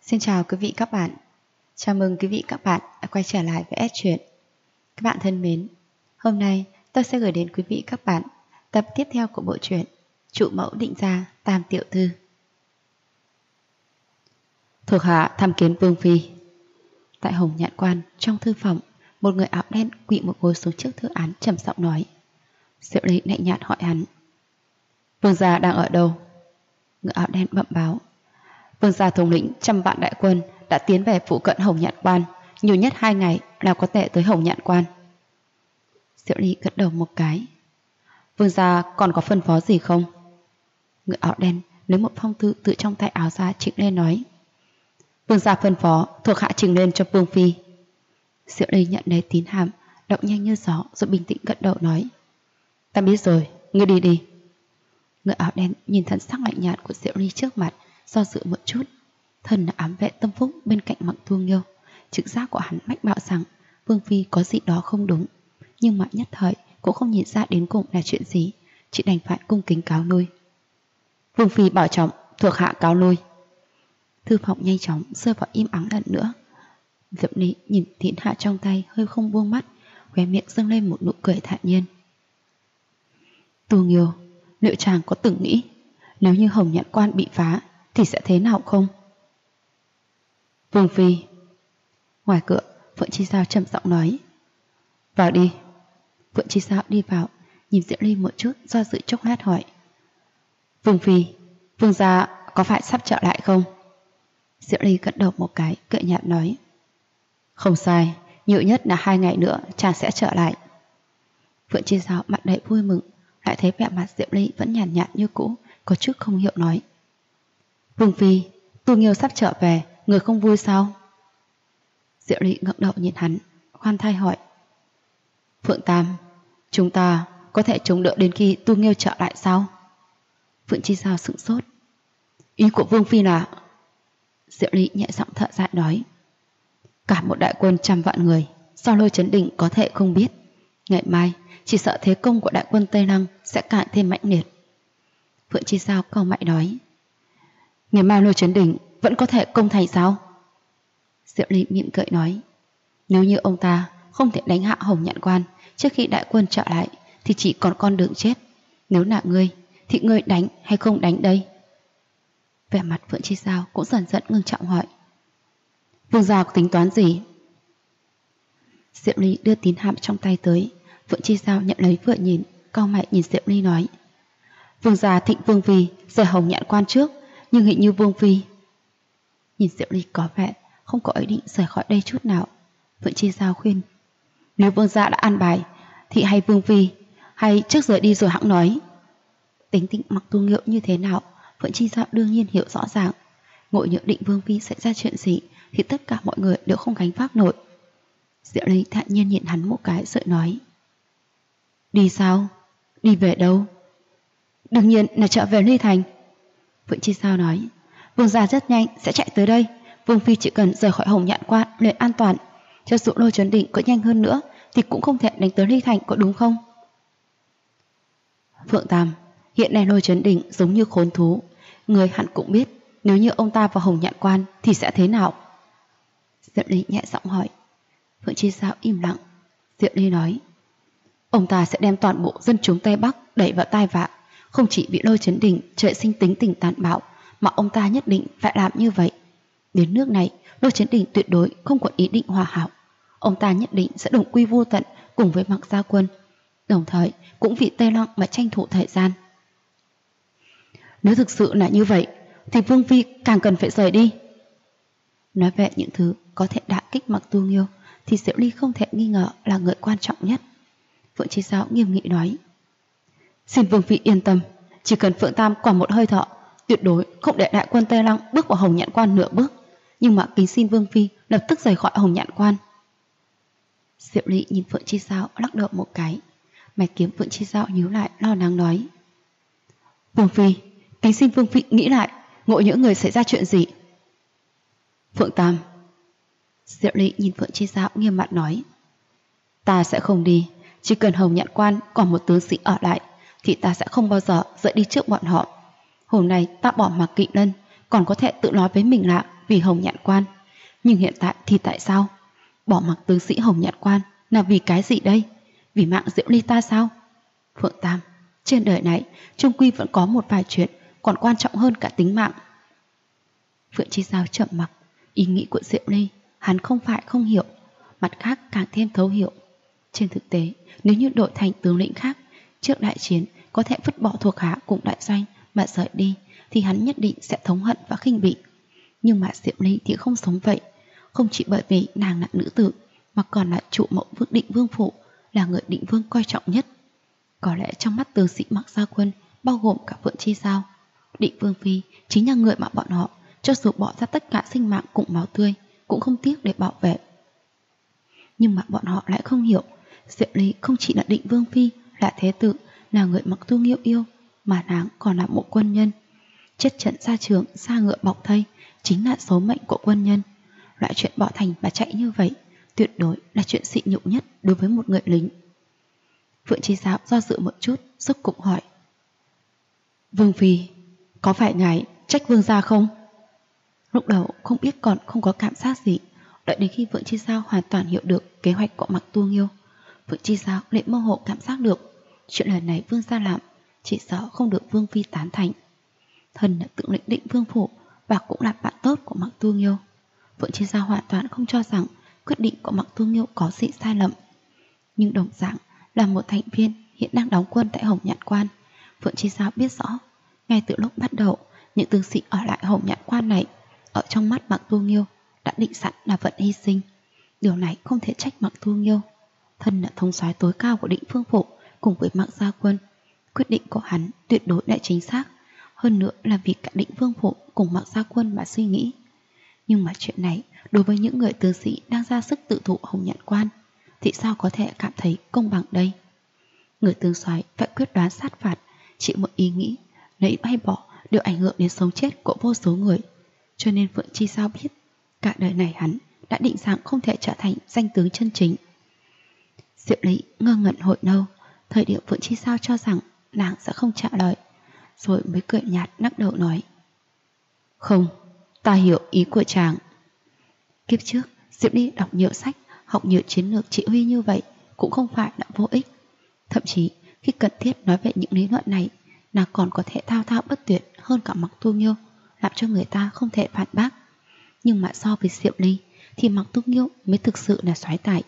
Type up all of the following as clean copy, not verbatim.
Xin chào quý vị các bạn. Chào mừng quý vị các bạn đã quay trở lại với S Truyện. Các bạn thân mến, hôm nay tôi sẽ gửi đến quý vị các bạn tập tiếp theo của bộ truyện Trụ Mẫu Định Gia Tam Tiểu Thư. Thuộc hạ tham kiến Vương Phi. Tại Hồng Nhạn Quan, trong thư phòng, một người áo đen quỵ một gối xuống trước thư án trầm giọng nói. Diệu Ly lạnh nhạt hỏi hắn: Vương gia đang ở đâu? Người áo đen bẩm báo: Vương gia thống lĩnh trăm vạn đại quân đã tiến về phụ cận Hồng Nhạn Quan, nhiều nhất 2 ngày là có thể tới Hồng Nhạn Quan. Diệu Ly gật đầu một cái. Vương gia còn có phân phó gì không? Người áo đen lấy một phong thư từ trong tay áo ra trịnh lên nói: Vương gia phân phó thuộc hạ trình lên cho Vương Phi. Diệu Ly nhận lấy tín hàm, động nhanh như gió rồi bình tĩnh gật đầu nói: Ta biết rồi, ngươi đi đi. Người áo đen nhìn thần sắc lạnh nhạt của Diệu Ly trước mặt, do dự một chút. Thần là ám vệ Tâm Phúc bên cạnh Mạc Thu Nghiêu, trực giác của hắn mách bảo rằng Vương Phi có gì đó không đúng, nhưng mà nhất thời cũng không nhìn ra đến cùng là chuyện gì, chỉ đành phải cung kính cáo lui. Vương Phi bảo trọng, thuộc hạ cáo lui. Thư phòng nhanh chóng rơi vào im ắng lần nữa. Diệu Ly nhìn thiện hạ trong tay hơi không buông mắt, khóe miệng dâng lên một nụ cười thản nhiên. Thu Nghiêu, liệu chàng có từng nghĩ nếu như Hồng Nhạn Quan bị phá thì sẽ thế nào không? Vương Phi. Ngoài cửa, Phượng Chi Sao trầm giọng nói: Vào đi. Phượng Chi Sao đi vào, nhìn Diệu Ly một chút, do dự chốc lát hỏi: Vương Phi, Vương gia có phải sắp trở lại không? Diệu Ly gật đầu một cái, cười nhạt nói: Không sai, nhiều nhất là 2 ngày nữa chàng sẽ trở lại. Phượng Chi Sao mặt đầy vui mừng, lại thấy vẻ mặt Diệu Ly vẫn nhàn nhạt như cũ, có chút không hiểu nói: Vương Phi, Tu Nghiêu sắp trở về, người không vui sao? Diệu Ly ngẩng đầu nhìn hắn, khoan thai hỏi: Phượng Tam, chúng ta có thể chống đỡ đến khi Tu Nghiêu trở lại sao? Phượng Chi Sao sửng sốt. Ý của Vương Phi là? Diệu Ly nhẹ giọng thở dài nói: Cả một đại quân 100 vạn người, sao Lôi Chấn Định có thể không biết? Ngày mai chỉ sợ thế công của đại quân Tây Lăng sẽ càng thêm mãnh liệt. Phượng Chi Sao cau mày nói: Ngày mai Lôi Chấn Định vẫn có thể công thành sao? Diệu Ly mỉm cười nói: Nếu như ông ta không thể đánh hạ Hồng Nhạn Quan trước khi đại quân trở lại thì chỉ còn con đường chết. Nếu là ngươi thì ngươi đánh hay không đánh đây? Vẻ mặt Phượng Chi Sao cũng dần dần ngưng trọng hỏi: Vương gia có tính toán gì? Diệu Ly đưa tín hàm trong tay tới. Phượng Chi Sao nhận lấy vừa nhìn, cau mày nhìn Diệu Ly nói: Vương gia thịnh Vương Phi rời Hồng Nhạn Quan trước, nhưng hình như Vương Phi... Nhìn Diệu Ly có vẻ không có ý định rời khỏi đây chút nào, Phượng Chi Sao khuyên: Nếu Vương gia đã an bài thì hay Vương Phi hay trước rời đi rồi hẵng nói. Tính tình Mạc Thu Nghiêu như thế nào Phượng Chi Sao đương nhiên hiểu rõ ràng. Ngộ nhỡ định Vương Phi xảy ra chuyện gì thì tất cả mọi người đều không gánh vác nổi. Diệu Ly thản nhiên nhìn hắn một cái rồi nói: Đi sao? Đi về đâu? Đương nhiên là trở về Ly Thành. Phượng Chi Sao nói: Vương gia rất nhanh sẽ chạy tới đây. Vương Phi chỉ cần rời khỏi Hồng Nhạn Quan liền an toàn. Cho dù Lôi Chấn Định có nhanh hơn nữa thì cũng không thể đánh tới Ly Thành, có đúng không? Phượng Tam, hiện nay Lôi Chấn Định giống như khốn thú. Người hẳn cũng biết nếu như ông ta vào Hồng Nhạn Quan thì sẽ thế nào? Diệu Ly nhẹ giọng hỏi. Phượng Chi Sao im lặng. Diệu Ly nói: Ông ta sẽ đem toàn bộ dân chúng Tây Bắc đẩy vào tai vạ. Không chỉ bị Lôi Chấn Định trời sinh tính tình tàn bạo, mà ông ta nhất định phải làm như vậy. Đến nước này, Lôi Chấn Định tuyệt đối không có ý định hòa hảo. Ông ta nhất định sẽ đồng quy vô tận cùng với Mạc Gia Quân, đồng thời cũng vì Tây Lăng mà tranh thủ thời gian. Nếu thực sự là như vậy thì Vương Phi càng cần phải rời đi. Nói về những thứ có thể đả kích Mạc Thu Nghiêu thì Diệu Ly không thể nghi ngờ là người quan trọng nhất. Phượng Chi Sao nghiêm nghị nói: Xin Vương Phi yên tâm, chỉ cần Phượng Tam còn một hơi thở, tuyệt đối không để đại quân Tây Lăng bước vào Hồng Nhạn Quan nửa bước. Nhưng mà kính xin Vương Phi lập tức rời khỏi Hồng Nhạn Quan. Diệu Ly nhìn Phượng Chi Sao lắc đầu một cái. Mày kiếm Phượng Chi Sao nhíu lại, lo lắng nói: Vương Phi, kính xin Vương Phi nghĩ lại, ngộ những người xảy ra chuyện gì. Phượng Tam. Diệu Ly nhìn Phượng Chi Sao nghiêm mặt nói: Ta sẽ không đi. Chỉ cần Hồng Nhạn Quan còn một tướng sĩ ở lại thì ta sẽ không bao giờ rời đi trước bọn họ. Hôm nay ta bỏ Mạc Kỵ Lân còn có thể tự nói với mình là vì Hồng Nhạn Quan. Nhưng hiện tại thì tại sao? Bỏ mặc tướng sĩ Hồng Nhạn Quan là vì cái gì đây? Vì mạng Diệu Ly ta sao? Phượng Tam, trên đời này chung quy vẫn có một vài chuyện còn quan trọng hơn cả tính mạng. Phượng Chi Giao chậm mặc. Ý nghĩ của Diệu Ly hắn không phải không hiểu, mặt khác càng thêm thấu hiểu. Trên thực tế, nếu như đổi thành tướng lĩnh khác, trước đại chiến có thể vứt bỏ thuộc hạ cùng đại doanh mà rời đi, thì hắn nhất định sẽ thống hận và khinh bỉ. Nhưng mà Diệu Ly thì không sống vậy. Không chỉ bởi vì nàng là nữ tử, mà còn là trụ mẫu Định Vương phủ, là người Định Vương coi trọng nhất. Có lẽ trong mắt tướng sĩ Mặc Gia Quân, bao gồm cả Phượng Chi Giao, Định Vương phi chính là người mà bọn họ cho dù bỏ ra tất cả sinh mạng cùng máu tươi cũng không tiếc để bảo vệ. Nhưng mà bọn họ lại không hiểu, Diệu Ly không chỉ là Định Vương phi, là thế tử, là người Mặc Tu Nghiêu yêu, mà nàng còn là một quân nhân. Chết trận xa trường, xa ngựa bọc thây chính là số mệnh của quân nhân. Loại chuyện bỏ thành và chạy như vậy tuyệt đối là chuyện sỉ nhục nhất đối với một người lính. Phượng Chi Giao do dự một chút, rốt cục hỏi: Vương phi, có phải ngài trách vương gia không? Lúc đầu không biết còn không có cảm giác gì, đợi đến khi Phượng Chi Giao hoàn toàn hiểu được kế hoạch của Mặc Tu Nghiêu, Phượng Chi Giao lại mơ hồ cảm giác được chuyện lần này vương gia làm chỉ sợ không được vương phi tán thành. Thân là tướng lĩnh Định Vương phủ và cũng là bạn tốt của Mặc Tu Nghiêu, Phượng Chi Giao hoàn toàn không cho rằng quyết định của Mặc Tu Nghiêu có gì sai lầm. Nhưng đồng dạng là một thành viên hiện đang đóng quân tại Hồng Nhạn Quan, Phượng Chi Giao biết rõ, ngay từ lúc bắt đầu, những tướng sĩ ở lại Hồng Nhạn Quan này, ở trong mắt Mặc Tu Nghiêu đã định sẵn là vận hy sinh. Điều này không thể trách Mặc Tu Nghiêu. Thân là thống soái tối cao của Định Vương phủ cùng với Mặc Gia Quân, quyết định của hắn tuyệt đối là chính xác, hơn nữa là vì cả Định Vương phủ cùng Mặc Gia Quân mà suy nghĩ. Nhưng mà chuyện này đối với những người tướng sĩ đang ra sức tự thụ Hồng Nhạn Quan thì sao có thể cảm thấy công bằng đây? Người tướng soái phải quyết đoán sát phạt, chỉ một ý nghĩ lấy hay bỏ đều ảnh hưởng đến sống chết của vô số người. Cho nên Phượng Chi Giao biết cả đời này hắn đã định rằng không thể trở thành danh tướng chân chính. Diệu Ly ngơ ngẩn hồi lâu, thời điểm Phượng Chi Giao cho rằng nàng sẽ không trả lời, rồi mới cười nhạt lắc đầu nói: Không, ta hiểu ý của chàng. Kiếp trước Diệu Ly đọc nhiều sách, học nhiều chiến lược chỉ huy như vậy cũng không phải là vô ích. Thậm chí khi cần thiết nói về những lý luận này, nàng còn có thể thao thao bất tuyệt hơn cả Mặc Tu Nghiêu, làm cho người ta không thể phản bác. Nhưng mà so với Diệu Ly thì Mặc Tu Nghiêu mới thực sự là soái tài.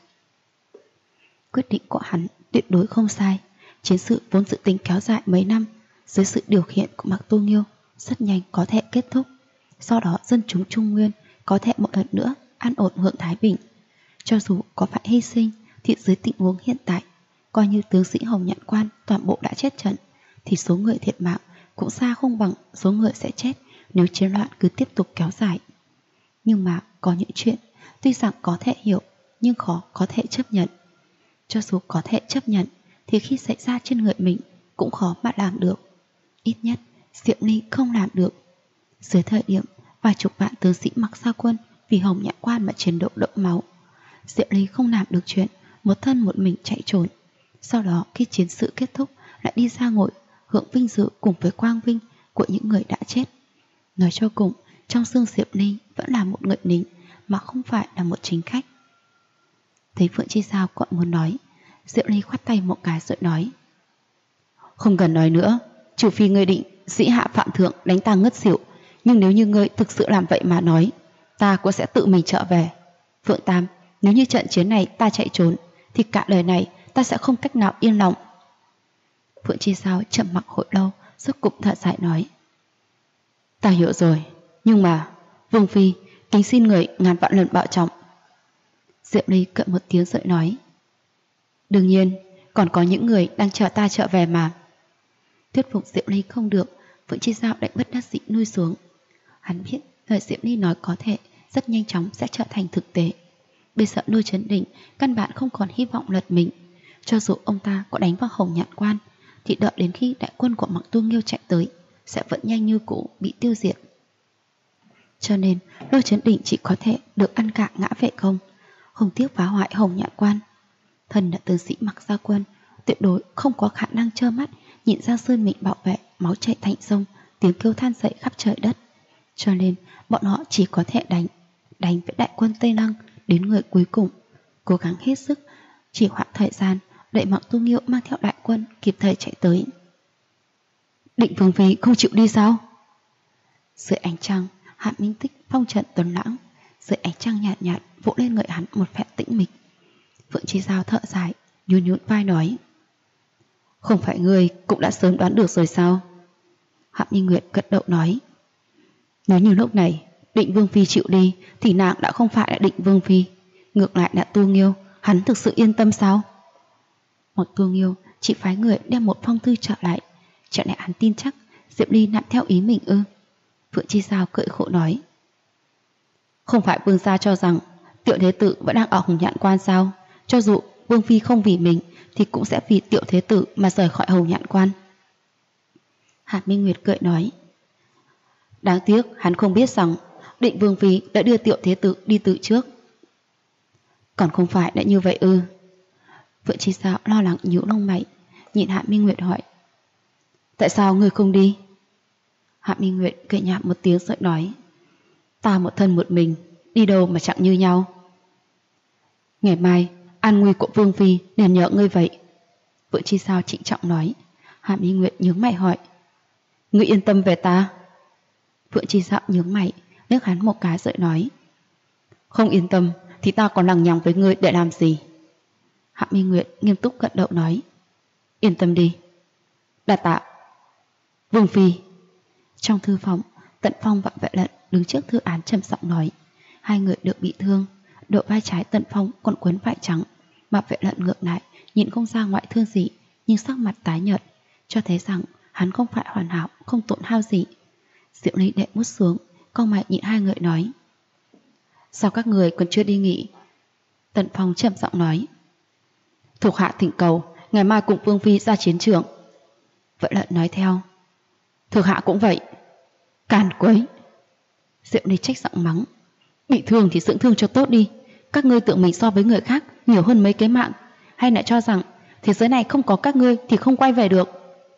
Quyết định của hắn tuyệt đối không sai. Chiến sự vốn dự tính kéo dài mấy năm, dưới sự điều khiển của Mặc Tu Nghiêu rất nhanh có thể kết thúc. Sau đó dân chúng Trung Nguyên có thể một lần nữa an ổn hưởng thái bình. Cho dù có phải hy sinh thì dưới tình huống hiện tại, coi như tướng sĩ Hồng Nhạn Quan toàn bộ đã chết trận, thì số người thiệt mạng cũng xa không bằng số người sẽ chết nếu chiến loạn cứ tiếp tục kéo dài. Nhưng mà có những chuyện tuy rằng có thể hiểu nhưng khó có thể chấp nhận. Cho dù có thể chấp nhận thì khi xảy ra trên người mình cũng khó mà làm được. Ít nhất Diệu Ly không làm được. Dưới thời điểm vài chục vạn tướng sĩ Mặc Gia Quân vì Hồng Nhạn Quan mà chiến đấu đẫm máu, Diệu Ly không làm được chuyện một thân một mình chạy trốn. Sau đó khi chiến sự kết thúc lại đi ra ngồi hưởng vinh dự cùng với quang vinh của những người đã chết. Nói cho cùng, trong xương Diệu Ly vẫn là một người lính mà không phải là một chính khách. Thấy Phượng Chi Giao còn muốn nói, Diệu Ly khoát tay một cái rồi nói: Không cần nói nữa, trừ phi ngươi định dĩ hạ phạm thượng đánh ta ngất xỉu, nhưng nếu như ngươi thực sự làm vậy mà nói, ta cũng sẽ tự mình trở về. Phượng Tam, nếu như trận chiến này ta chạy trốn thì cả đời này ta sẽ không cách nào yên lòng. Phượng Chi Giao trầm mặc hồi lâu, rốt cục thở dài nói: Ta hiểu rồi, nhưng mà Vương phi kính xin người ngàn vạn lần bảo trọng. Diệu Ly cười một tiếng rồi nói: Đương nhiên, còn có những người đang chờ ta trở về mà. Thuyết phục Diệu Ly không được, Phượng Chi Giao đành bất đắc dĩ nuôi xuống. Hắn biết lời Diệu Ly nói có thể rất nhanh chóng sẽ trở thành thực tế. Bây giờ Lôi Chấn Định căn bản không còn hy vọng lật mình. Cho dù ông ta có đánh vào Hồng Nhạn Quan thì đợi đến khi đại quân của Mặc Tu Nghiêu chạy tới sẽ vẫn nhanh như cũ bị tiêu diệt. Cho nên Lôi Chấn Định chỉ có thể được ăn cả ngã về không, không tiếc phá hoại Hồng Nhạn Quan. Thần là tướng sĩ Mặc Gia Quân tuyệt đối không có khả năng trơ mắt nhìn Giang Sơn mình bảo vệ máu chảy thành sông, tiếng kêu than dậy khắp trời đất. cho nên bọn họ chỉ có thể đánh với đại quân Tây Lăng đến người cuối cùng, cố gắng hết sức chỉ hoãn thời gian để Mạc Tu Nghiêu mang theo đại quân kịp thời chạy tới. Định Vương Phi không chịu đi sao? Dưới ánh trăng, Hạ Minh Tích phong trận tuấn lãng, dưới ánh trăng nhạt nhạt vỗ lên người hắn một phen tĩnh mịch. Phượng Chi Giao thở dài, nhún nhún vai nói: Không phải ngươi cũng đã sớm đoán được rồi sao? Hạ Minh Nguyệt gật đầu nói: Nếu như lúc này Định Vương Phi chịu đi thì nàng đã không phải là Định Vương Phi, ngược lại là Tu Nghiêu, hắn thực sự yên tâm sao? Một Tu Nghiêu chỉ phái người đem một phong thư trở lại, chẳng lẽ hắn tin chắc Diệp Ly nặn theo ý mình ư? Phượng Chi Giao cười khổ nói: Không phải vương gia cho rằng Tiểu Thế Tử vẫn đang ở Hồng Nhạn Quan sao? Cho dù Vương Phi không vì mình thì cũng sẽ vì Tiểu Thế Tử mà rời khỏi Hồng Nhạn Quan. Hạt Minh Nguyệt cười nói: Đáng tiếc hắn không biết rằng Định Vương Phi đã đưa Tiểu Thế Tử đi từ trước. Còn không phải đã như vậy ư? Phượng Chi Giao lo lắng nhíu lông mày, nhìn Hạ Minh Nguyệt hỏi: Tại sao người không đi? Hạ Minh Nguyệt cười nhạt một tiếng rồi nói: Ta một thân một mình, đi đâu mà chẳng như nhau. Ngày mai an nguy của Vương Phi liền nhờ ngươi vậy. Phượng Chi Giao trịnh trọng nói. Hạ Minh Nguyệt nhướng mày hỏi: Ngươi yên tâm về ta? Phượng Chi Giao nhướng mày, liếc hắn một cái rồi nói: Không yên tâm thì ta còn lằng nhằng với ngươi để làm gì? Hạ Minh Nguyệt nghiêm túc gật đầu nói: Yên tâm đi. Đa tạ. Vương Phi. Trong thư phòng, Tận Phong và Vệ Lận đứng trước thư án trầm giọng nói. Hai người đều bị thương, độ vai trái Tận Phong còn quấn vải trắng, mà Vệ Lận ngược lại nhìn không ra ngoại thương gì, nhưng sắc mặt tái nhợt, cho thấy rằng hắn không phải hoàn hảo, không tổn hao gì. Diệu Ly đệ bút xuống, cau mày nhìn hai người nói: Sao các người còn chưa đi nghỉ? Tận Phong trầm giọng nói: Thuộc hạ thỉnh cầu ngày mai cùng Vương Phi ra chiến trường. Vệ Lận nói theo: Thuộc hạ cũng vậy. Càn quấy. Diệu Ly trách giọng mắng: Bị thương thì dưỡng thương cho tốt đi. Các ngươi tưởng mình so với người khác nhiều hơn mấy cái mạng, hay lại cho rằng thế giới này không có các ngươi thì không quay về được?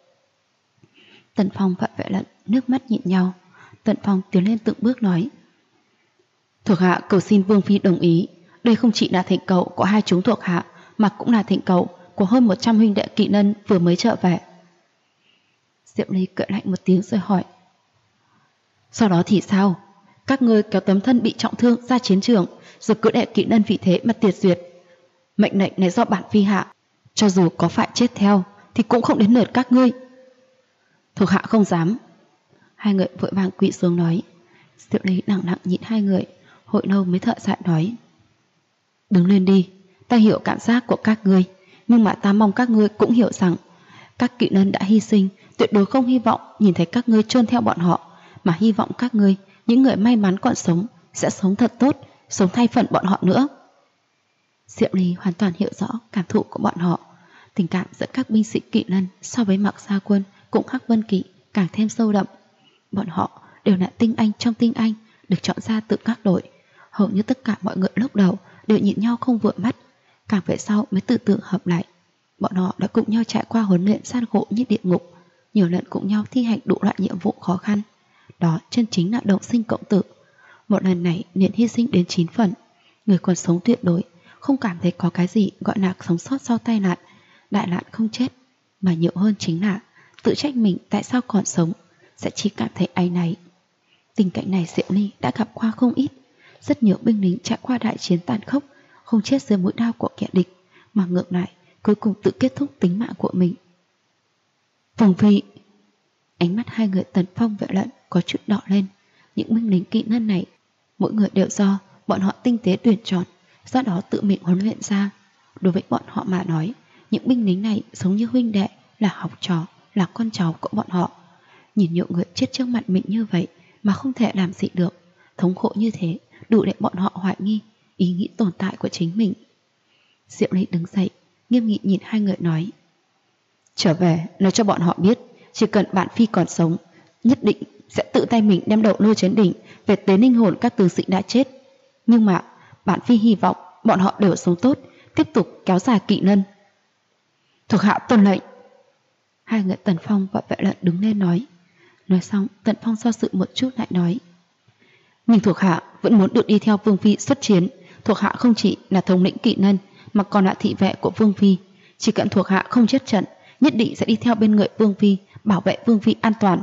Tần Phong và Vệ Lận nước mắt nhịn nhau. Tần Phong tiến lên từng bước nói: Thuộc hạ cầu xin Vương Phi đồng ý. Đây không chỉ là thỉnh cầu của hai chúng thuộc hạ, mà cũng là thỉnh cầu của hơn 100 huynh đệ kỵ nân vừa mới trở về. Diệu Ly cười lạnh một tiếng rồi hỏi: Sau đó thì sao? Các ngươi kéo tấm thân bị trọng thương ra chiến trường, rồi cứ để kỵ nân vì thế mà tiệt duyệt. Mệnh lệnh này do bản Phi hạ, cho dù có phải chết theo thì cũng không đến lượt các ngươi. Thuộc hạ không dám. Hai người vội vàng quỵ xuống nói. Diệu Ly lặng lặng nhìn hai người, hồi lâu mới thở dài nói: Đứng lên đi. Ta hiểu cảm giác của các ngươi, nhưng mà ta mong các ngươi cũng hiểu rằng các kỵ nân đã hy sinh, tuyệt đối không hy vọng nhìn thấy các ngươi chôn theo bọn họ, mà hy vọng các ngươi, những người may mắn còn sống, sẽ sống thật tốt, sống thay phận bọn họ nữa. Diệu Ly hoàn toàn hiểu rõ cảm thụ của bọn họ. Tình cảm giữa các binh sĩ kỵ nân so với Mạc Gia Quân cũng Hắc Vân Kỵ càng thêm sâu đậm. Bọn họ đều là tinh anh trong tinh anh, được chọn ra từ các đội. Hầu như tất cả mọi người lúc đầu đều nhìn nhau không vừa mắt, càng về sau mới từ từ hợp lại. Bọn họ đã cùng nhau trải qua huấn luyện gian khổ như địa ngục, nhiều lần cùng nhau thi hành đủ loại nhiệm vụ khó khăn. Đó chân chính là đồng sinh cộng tử. Một lần này liền hy sinh đến 9 phần. Người còn sống tuyệt đối không cảm thấy có cái gì gọi là sống sót sau tai nạn, đại nạn không chết, mà nhiều hơn chính là tự trách mình tại sao còn sống, sẽ chỉ cảm thấy áy náy. Tình cảnh này Diệu Ly đã gặp qua không ít. Rất nhiều binh lính trải qua đại chiến tàn khốc, không chết dưới mũi đao của kẻ địch, mà ngược lại cuối cùng tự kết thúc tính mạng của mình. Vương Phi. Ánh mắt hai người Tần Phong Vệ Lận có chút đỏ lên. Những binh lính kỵ nân này, mỗi người đều do bọn họ tinh tế tuyển chọn, do đó tự mình huấn luyện ra. Đối với bọn họ mà nói, những binh lính này giống như huynh đệ, là học trò, là con cháu của bọn họ. Nhìn nhiều người chết trước mặt mình như vậy mà không thể làm gì được, thống khổ như thế, đủ để bọn họ hoài nghi ý nghĩ tồn tại của chính mình. Diệu Ly đứng dậy, nghiêm nghị nhìn hai người nói: Trở về nói cho bọn họ biết, chỉ cần bản Phi còn sống, nhất định sẽ tự tay mình đem đầu Lôi Chấn Đỉnh về tế linh hồn các tướng sĩ đã chết. Nhưng mà bản Phi hy vọng bọn họ đều sống tốt, tiếp tục kéo dài kỵ nân. Thuộc hạ tuân lệnh. Hai người Tần Phong và Vệ Lận đứng lên nói. Nói xong Tần Phong do dự một chút lại nói: Nhưng thuộc hạ vẫn muốn được đi theo Vương Phi xuất chiến. Thuộc hạ không chỉ là thống lĩnh kỵ nhân mà còn là thị vệ của Vương Phi. Chỉ cần thuộc hạ không chết trận, nhất định sẽ đi theo bên người Vương Phi, bảo vệ Vương Phi an toàn.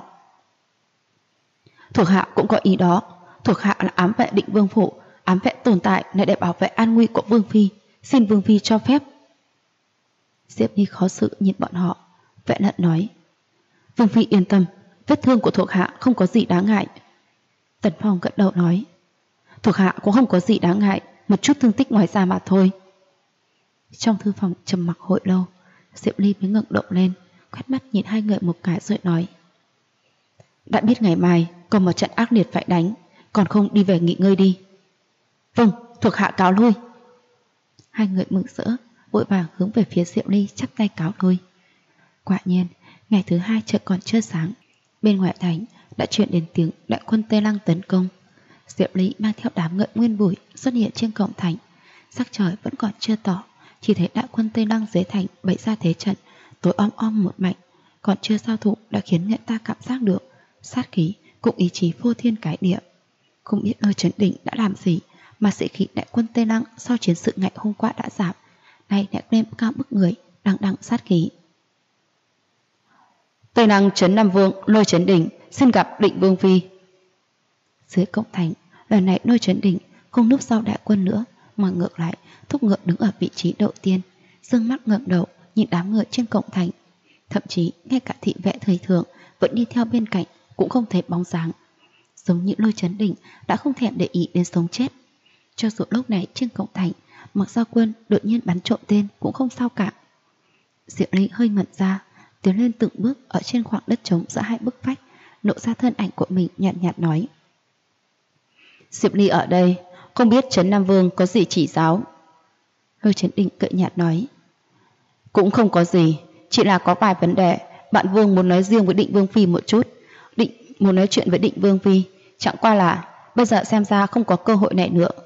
Thuộc hạ cũng có ý đó. Thuộc hạ là ám vệ Định Vương phủ, ám vệ tồn tại là để bảo vệ an nguy của Vương Phi. Xin Vương Phi cho phép. Diệp Ly khó xử nhìn bọn họ, Vệ Lận nói: Vương Phi yên tâm, vết thương của thuộc hạ không có gì đáng ngại. Tần Phong gật đầu nói: Thuộc hạ cũng không có gì đáng ngại, một chút thương tích ngoài ra mà thôi. Trong thư phòng trầm mặc hồi lâu, Diệp Ly mới ngẩng đầu lên, quét mắt nhìn hai người một cái rồi nói: Đã biết ngày mai còn một trận ác liệt phải đánh, còn không đi về nghỉ ngơi đi. Vâng, thuộc hạ cáo lui. Hai người mừng rỡ, vội vàng hướng về phía Diệp Ly chắp tay cáo lui. Quả nhiên, ngày thứ hai trời còn chưa sáng, bên ngoài thành đã truyền đến tiếng đại quân Tây Lăng tấn công. Diệp Ly mang theo đám ngựa nguyên bùi xuất hiện trên cổng thành. Sắc trời vẫn còn chưa tỏ, chỉ thấy đại quân Tây Lăng dưới thành bày ra thế trận, tối om một mảnh, còn chưa giao thủ đã khiến người ta cảm giác được sát khí cùng ý chí phô thiên cái địa. Không biết Lôi Chấn Đỉnh đã làm gì mà sĩ khí đại quân Tây Lăng sau chiến sự ngày hôm qua đã giảm, nay lại lên cao bức người, đằng đằng sát khí. Tây Lăng trấn Nam Vương Lôi Chấn Đỉnh xin gặp Định Vương Phi. Dưới cổng thành, lần này Lôi Chấn Đỉnh không núp sau đại quân nữa, mà ngược lại thúc ngựa đứng ở vị trí đầu tiên, dương mắt ngẩng đầu nhìn đám người trên cổng thành. Thậm chí ngay cả thị vệ thời thượng vẫn đi theo bên cạnh cũng không thấy bóng dáng, giống như Lôi Chấn Đỉnh đã không thèm để ý đến sống chết. Cho dù lúc này trên cổng thành Mặc Gia Quân đột nhiên bắn trộm tên cũng không sao cả. Diệp Ly hơi ngẩn ra, tiến lên từng bước ở trên khoảng đất trống giữa hai bức vách, lộ ra thân ảnh của mình, nhạt nhạt nói: Diệp Ly ở đây, không biết Trấn Nam Vương có gì chỉ giáo. Lôi Chấn Đỉnh cợt nhạt nói: Cũng không có gì, chỉ là có vài vấn đề bạn Vương muốn nói riêng với Định Vương Phi một chút. Muốn nói chuyện với Định Vương Phi, chẳng qua là bây giờ xem ra không có cơ hội này nữa.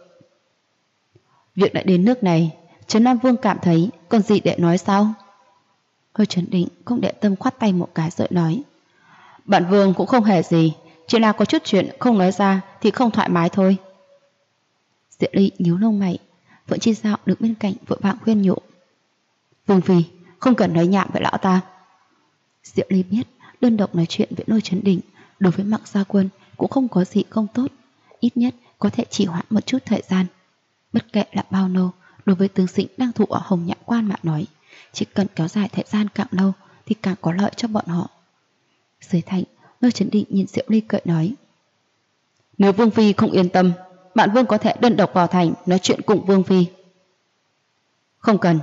Việc đã đến nước này, Trấn Nam Vương cảm thấy còn gì để nói sao? Lôi Chấn Đỉnh cũng để tâm khoát tay một cái rồi nói: Bạn Vương cũng không hề gì, chỉ là có chút chuyện không nói ra thì không thoải mái thôi. Diệp Ly nhíu lông mày, Phượng Chi Dạo đứng bên cạnh vội vàng khuyên nhủ: Vương Phi không cần nói nhảm với lão ta. Diệp Ly biết đơn độc nói chuyện với Lôi Chấn Đỉnh đối với Mặc Gia Quân cũng không có gì không tốt, ít nhất có thể trì hoãn một chút thời gian. Bất kể là bao lâu, đối với tướng sĩ đang thủ ở Hồng Nhạn Quan mà nói, chỉ cần kéo dài thời gian càng lâu thì càng có lợi cho bọn họ. Dưới thành, Lôi Chấn Đỉnh nhìn Diệp Ly cười nói: Nếu Vương Phi không yên tâm, bạn Vương có thể đơn độc vào thành nói chuyện cùng Vương Phi. Không cần.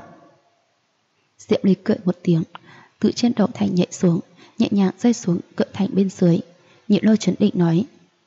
Diệp Ly cười một tiếng, từ trên đầu thành nhảy xuống, nhẹ nhàng rơi xuống cự thành bên dưới, nhìn Lôi Chấn Đỉnh nói: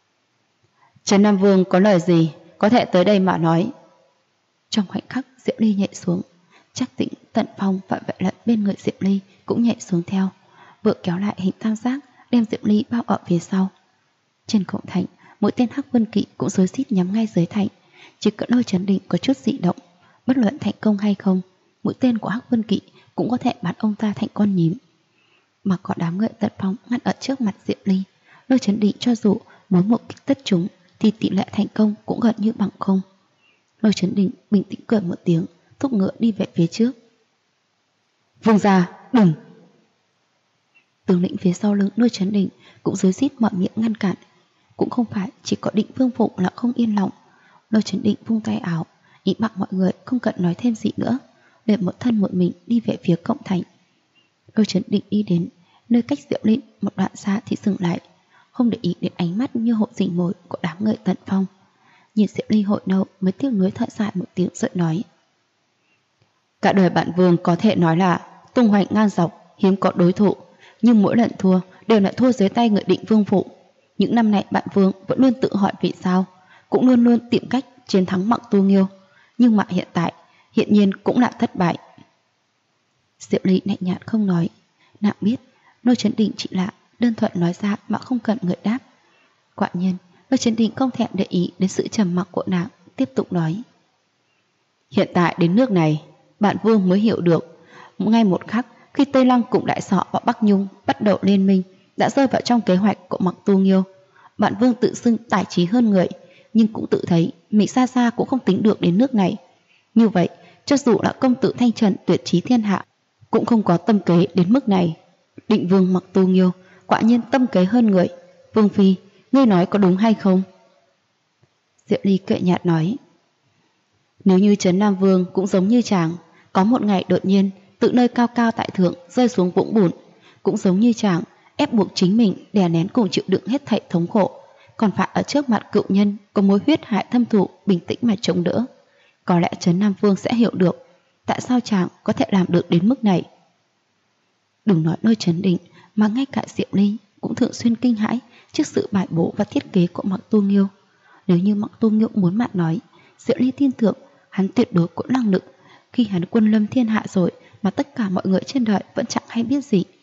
Trấn Nam Vương có lời gì có thể tới đây mà nói. Trong khoảnh khắc Diệp Ly nhảy xuống, Trác Tĩnh, Tần Phong và Vệ Lận bên người Diệp Ly cũng nhảy xuống theo, vừa kéo lại hình tam giác đem Diệp Ly bao ở phía sau. Trên cổng thành, mỗi tên Hắc Vân Kỵ cũng rối rít nhắm ngay dưới thành. Chỉ cần Lôi Chấn Đỉnh có chút dị động, bất luận thành công hay không, mũi tên của Hắc Vân Kỵ cũng có thể bắn ông ta thành con nhím. Mà có đám người Tần Phong ngăn ở trước mặt Diệp Ly, Lôi Chấn Đỉnh cho dù muốn một kích tất chúng thì tỷ lệ thành công cũng gần như bằng không. Lôi Chấn Đỉnh bình tĩnh cười một tiếng, thúc ngựa đi về phía trước. Vương gia, đừng! Tướng lĩnh phía sau lưng Lôi Chấn Đỉnh cũng rối rít mở miệng ngăn cản. Cũng không phải chỉ có Định Vương Phụng là không yên lòng. Lôi Chấn Đỉnh vung tay áo, ý bảo mọi người không cần nói thêm gì nữa, liền một thân một mình đi về phía cổng thành. Lôi Chấn Đỉnh đi đến nơi cách Diệp Ly một đoạn xa thì dừng lại, không để ý đến ánh mắt như hộ rình mồi của đám người Tần Phong. Nhìn Diệp Ly hội nâu mới tiếc nuối thở dài một tiếng rồi nói: Cả đời bạn Vương có thể nói là tung hoành ngang dọc, hiếm có đối thủ, nhưng mỗi lần thua đều là thua dưới tay người Định Vương Phụ. Những năm này bạn Vương vẫn luôn tự hỏi vì sao, cũng luôn luôn tìm cách chiến thắng Mặc Tu Nghiêu, nhưng mà hiện nhiên cũng là thất bại. Diệp Ly lạnh nhạt không nói, nàng biết Lôi Chấn Đỉnh chỉ là đơn thuần nói ra mà không cần người đáp. Quả nhiên Lôi Chấn Đỉnh không thèm để ý đến sự trầm mặc của nàng, tiếp tục nói: Hiện tại đến nước này, bạn Vương mới hiểu được, ngay một khắc khi Tây Lăng cùng Đại Sọ và Bắc Nhung bắt đầu liên minh đã rơi vào trong kế hoạch của Mặc Tu Nghiêu. Bạn Vương tự xưng tài trí hơn người, nhưng cũng tự thấy mình xa xa cũng không tính được đến nước này. Như vậy, cho dù là công tử Thanh Trần tuyệt trí thiên hạ, cũng không có tâm kế đến mức này. Định Vương Mặc Tu Nghiêu quả nhiên tâm kế hơn người. Vương phi, ngươi nói có đúng hay không? Diệu Ly cười nhạt nói, nếu như Trấn Nam Vương cũng giống như chàng, có một ngày đột nhiên tự nơi cao cao tại thượng rơi xuống vũng bùn, cũng giống như chàng ép buộc chính mình đè nén cùng chịu đựng hết thảy thống khổ, còn phải ở trước mặt cựu nhân có mối huyết hại thâm thụ bình tĩnh mà chống đỡ, có lẽ Trấn Nam Vương sẽ hiểu được tại sao chàng có thể làm được đến mức này. Đừng nói nơi Trấn Định, mà ngay cả Diệu Ly cũng thường xuyên kinh hãi trước sự bài bố và thiết kế của Mặc Tu Nghiêu. Nếu như Mặc Tu Nghiêu muốn mạn nói, Diệu Ly tin tưởng hắn tuyệt đối có năng lực. Khi hắn quân lâm thiên hạ rồi mà tất cả mọi người trên đời vẫn chẳng hay biết gì.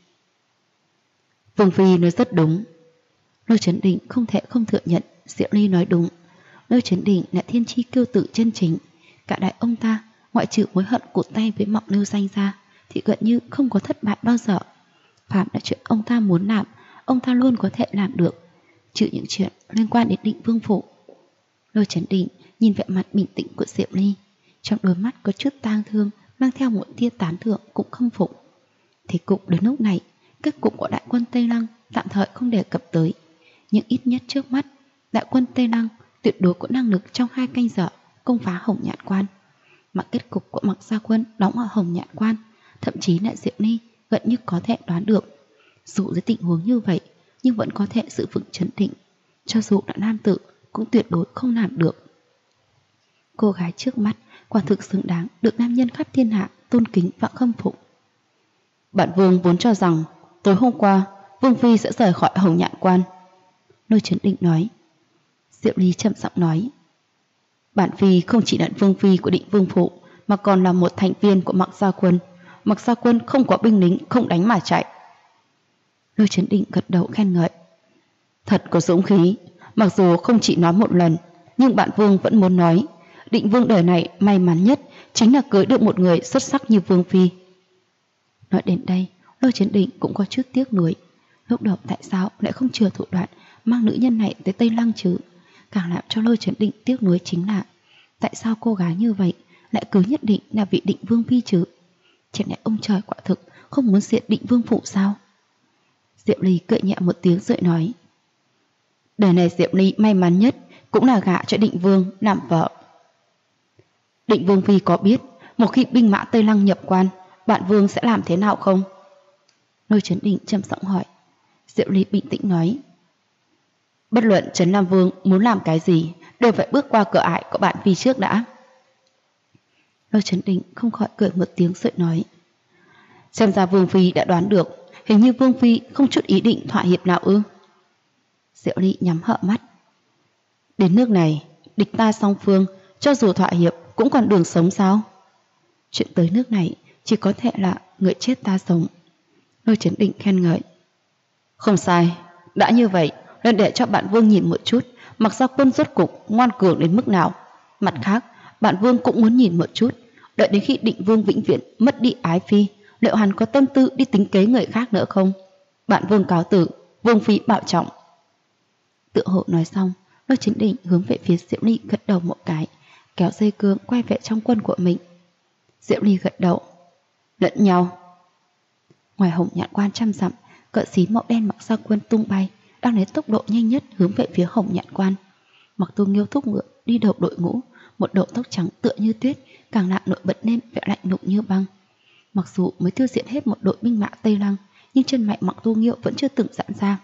Vương phi nói rất đúng. Lôi Chấn Định không thể không thừa nhận Diệu Ly nói đúng. Lôi Chấn Định là thiên chi kiêu tử chân chính. Cả đại ông ta, ngoại trừ mối hận cụt tay với Mộng Lưu Danh ra, thì gần như không có thất bại bao giờ. Phạm là chuyện ông ta muốn làm, ông ta luôn có thể làm được, trừ những chuyện liên quan đến Định Vương phủ. Lôi Chấn Định nhìn vẻ mặt bình tĩnh của Diệu Ly, trong đôi mắt có chút tang thương, mang theo một tia tán thưởng cũng khâm phục. Thế cục đến lúc này, kết cục của đại quân Tây Lăng tạm thời không đề cập tới, nhưng ít nhất trước mắt, đại quân Tây Lăng tuyệt đối có năng lực trong 2 canh giờ công phá Hồng Nhạn Quan. Mà kết cục của Mặc Gia quân đóng ở Hồng Nhạn Quan, thậm chí là Diệu Ly gần như có thể đoán được. Dù dưới tình huống như vậy, nhưng vẫn có thể giữ vững trấn định, cho dù là nam tử cũng tuyệt đối không làm được. Cô gái trước mắt quả thực xứng đáng được nam nhân khắp thiên hạ tôn kính và khâm phục. Bản vương vốn cho rằng tối hôm qua Vương phi sẽ rời khỏi Hồng Nhạn Quan. Lôi Chấn Định nói. Diệu Ly chậm giọng nói, bản phi không chỉ là vương phi của Định Vương phủ, mà còn là một thành viên của Mặc Gia quân. Mặc Gia quân không có binh lính không đánh mà chạy. Lôi Chấn Định gật đầu khen ngợi. Thật có dũng khí, mặc dù không chỉ nói một lần, nhưng bản vương vẫn muốn nói, Định Vương đời này may mắn nhất chính là cưới được một người xuất sắc như Vương phi. Nói đến đây, Lôi Chấn Định cũng có chút tiếc nuối. Lúc đầu tại sao lại không chừa thủ đoạn mang nữ nhân này tới Tây Lăng chứ? Càng làm cho Lôi Chấn Định tiếc nuối chính là tại sao cô gái như vậy lại cứ nhất định là vị Định Vương phi chứ? Chẳng lẽ ông trời quả thực không muốn diệt Định Vương phủ sao? Diệu Ly cười nhẹ một tiếng rồi nói, đời này Diệu Ly may mắn nhất cũng là gả cho Định Vương làm vợ. Định Vương phi có biết một khi binh mã Tây Lăng nhập quan, bản vương sẽ làm thế nào không? Lôi Chấn Định trầm giọng hỏi. Diệu Ly bình tĩnh nói, bất luận Trấn Nam Vương muốn làm cái gì đều phải bước qua cửa ải của bản phi trước đã. Lôi Chấn Định không khỏi cười một tiếng rồi nói, xem ra Vương phi đã đoán được, hình như Vương phi không chút ý định thỏa hiệp nào ư? Diệu Ly nhắm hợ mắt. Đến nước này, địch ta song phương, cho dù thỏa hiệp cũng còn đường sống sao? Chuyện tới nước này chỉ có thể là người chết ta sống. Lôi Chấn Định khen ngợi. Không sai, đã như vậy nên để cho bạn vương nhìn một chút Mặc Gia quân rốt cục ngoan cường đến mức nào. Mặt khác, bạn vương cũng muốn nhìn một chút, đợi đến khi Định Vương vĩnh viễn mất đi ái phi, liệu hắn có tâm tư đi tính kế người khác nữa không? Bạn vương cáo tử, Vương phi bảo trọng. Tựa hộ nói xong, Lôi Chấn Định hướng về phía Diệu Ly gật đầu một cái, kéo dây cương quay về trong quân của mình. Diệu Ly gật đầu. Lẫn nhau. Ngoài Hồng Nhạn Quan trăm dặm, cờ xí màu đen Mặc Gia quân tung bay, đang lấy tốc độ nhanh nhất hướng về phía Hồng Nhạn Quan. Mặc Tu Nghiêu thúc ngựa đi đầu đội ngũ, một đầu tóc trắng tựa như tuyết, càng làm nổi bật lên vẻ lạnh lùng như băng. Mặc dù mới tiêu diệt hết một đội binh mã Tây Lăng, nhưng chân mạnh Mặc Tu Nghiêu vẫn chưa từng giãn ra.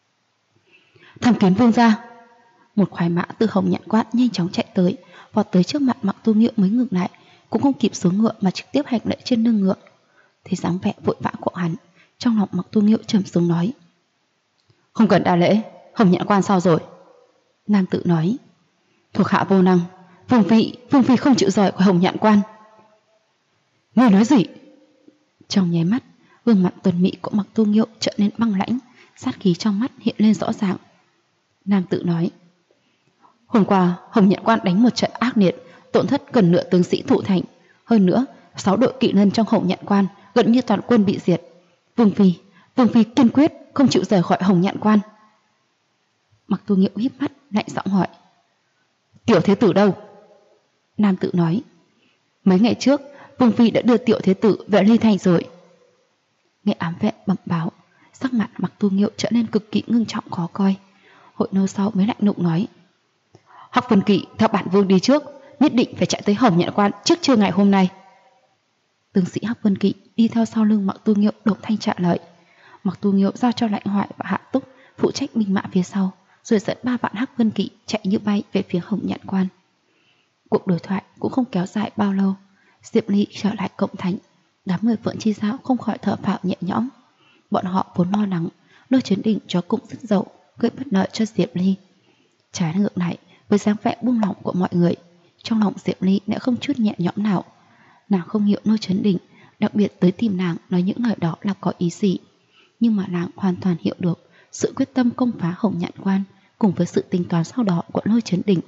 Tham Kiến vương gia! Một khoái mã từ Hồng Nhạn Quan nhanh chóng chạy tới, vọt tới trước mặt Mặc Tu Nghiêu mới ngừng lại, cũng không kịp xuống ngựa mà trực tiếp hành lễ trên lưng ngựa. Thấy dáng vẻ vội vã của hắn, trong lòng Mặc Tu Nghiêu trầm xuống nói, không cần đa lễ, Hồng Nhạn Quan sao rồi? Nam tự nói, thuộc hạ vô năng, Vương phi không chịu rời của Hồng Nhạn Quan. Ngươi nói gì? Trong nháy mắt, gương mặt tuần mỹ của Mặc Tu Nghiêu trở nên băng lãnh, sát khí trong mắt hiện lên rõ ràng. Nam tự nói, hôm qua Hồng Nhạn Quan đánh một trận ác liệt, tổn thất gần nửa tướng sĩ thủ thành, hơn nữa 6 đội kỵ lân trong Hồng Nhạn Quan gần như toàn quân bị diệt. Vương phi kiên quyết không chịu rời khỏi Hồng Nhạn Quan. Mặc Tu Nghiêu híp mắt lạnh giọng hỏi, Tiểu thế tử đâu? Nam tử nói. Mấy ngày trước, Vương Phi đã đưa tiểu thế tử về Ly Thành rồi. Nghe ám vệ bẩm báo, sắc mặt Mặc Tu Nghiêu trở nên cực kỳ ngưng trọng khó coi. Hồi lâu sau mới lạnh lùng nói. Hắc Vân Kỵ theo bản vương đi trước, nhất định phải chạy tới Hồng Nhận Quan trước trưa ngày hôm nay. Tướng sĩ Hắc Vân Kỵ đi theo sau lưng Mặc Tu Nghiêu đồng thanh trả lời. Mặc Tu Nghiêu giao cho Lạnh Hoại và Hạ Túc phụ trách binh mã phía sau, rồi dẫn 3 vạn Hắc Vân Kỵ chạy như bay về phía Hồng Nhận Quan. Cuộc đối thoại cũng không kéo dài bao lâu. Diệp Ly trở lại Cộng Thành, đám người Phượng Chi Giao không khỏi thở phào nhẹ nhõm. Bọn họ vốn lo lắng Lôi Chấn Định cho cụm rất dậu, gây bất lợi cho Diệp Ly. Trái ngược lại, với dáng vẻ buông lỏng của mọi người, trong lòng Diệp Ly lại không chút nhẹ nhõm nào. Nàng không hiểu Lôi Chấn Định đặc biệt tới tìm nàng nói những lời đó là có ý gì, nhưng mà nàng hoàn toàn hiểu được sự quyết tâm công phá Hồng Nhạn Quan cùng với sự tính toán sau đó của Lôi Chấn Định.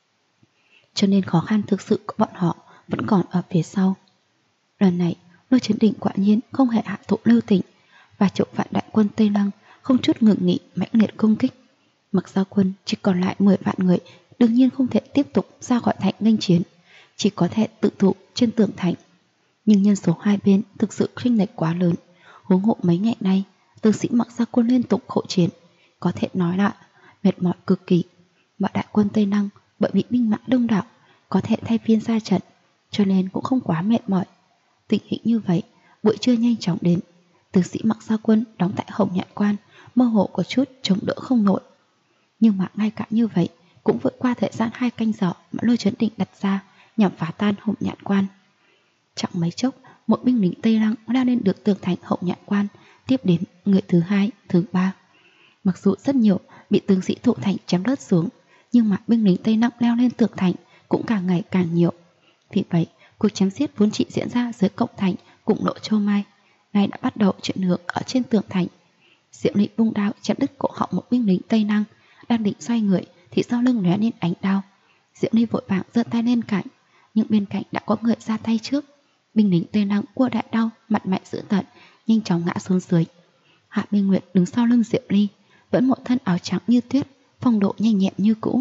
Cho nên khó khăn thực sự của bọn họ vẫn còn ở phía sau. Lần này, Lôi Chấn Định quả nhiên không hề hạ thủ lưu tình, và chục vạn đại quân Tây Lăng không chút ngừng nghỉ mãnh liệt công kích. Mặc Giao quân chỉ còn lại 10 vạn người, đương nhiên không thể tiếp tục ra khỏi thành nghênh chiến, chỉ có thể tự thụ trên tường thành. Nhưng nhân số hai bên thực sự chênh lệch quá lớn, huống hộ mấy ngày nay tướng sĩ Mặc Giao quân liên tục hộ chiến, có thể nói là mệt mỏi cực kỳ. Mà đại quân Tây Lăng bởi bị binh mã đông đảo có thể thay phiên ra trận, cho nên cũng không quá mệt mỏi. Tình hình như vậy, buổi trưa nhanh chóng đến. Tướng sĩ Mặc Giao quân đóng tại Hồng Nhạn Quan mơ hồ có chút chống đỡ không nổi. Nhưng mà ngay cả như vậy cũng vượt qua thời gian 2 canh giờ mà Lôi Chấn Định đặt ra nhằm phá tan Hồng Nhạn Quan. Chẳng mấy chốc, một binh lính Tây Lăng đã lên được tường thành Hồng Nhạn Quan, tiếp đến người thứ hai, thứ ba. Mặc dù rất nhiều bị tướng sĩ thụ thành chém rớt xuống, nhưng mà binh lính Tây Lăng leo lên tường thành cũng càng ngày càng nhiều. Vì vậy, cuộc chém giết vốn chỉ diễn ra dưới Cộng Thành cùng Lộ Châu Mai, nay đã bắt đầu chuyển hướng ở trên tường thành. Diệu Ly vung đao chém đứt cổ họng một binh lính Tây Lăng, đang định xoay người thì sau lưng lóe lên ánh đao. Diệu Ly vội vàng giơ tay lên cạnh, nhưng bên cạnh đã có người ra tay trước. Binh lính Tây Lăng cua đại đao, mặt mày dữ tợn, nhanh chóng ngã xuống dưới. Hạ Minh Nguyệt đứng sau lưng Diệu Ly, vẫn một thân áo trắng như tuyết, phong độ nhanh nhẹn như cũ.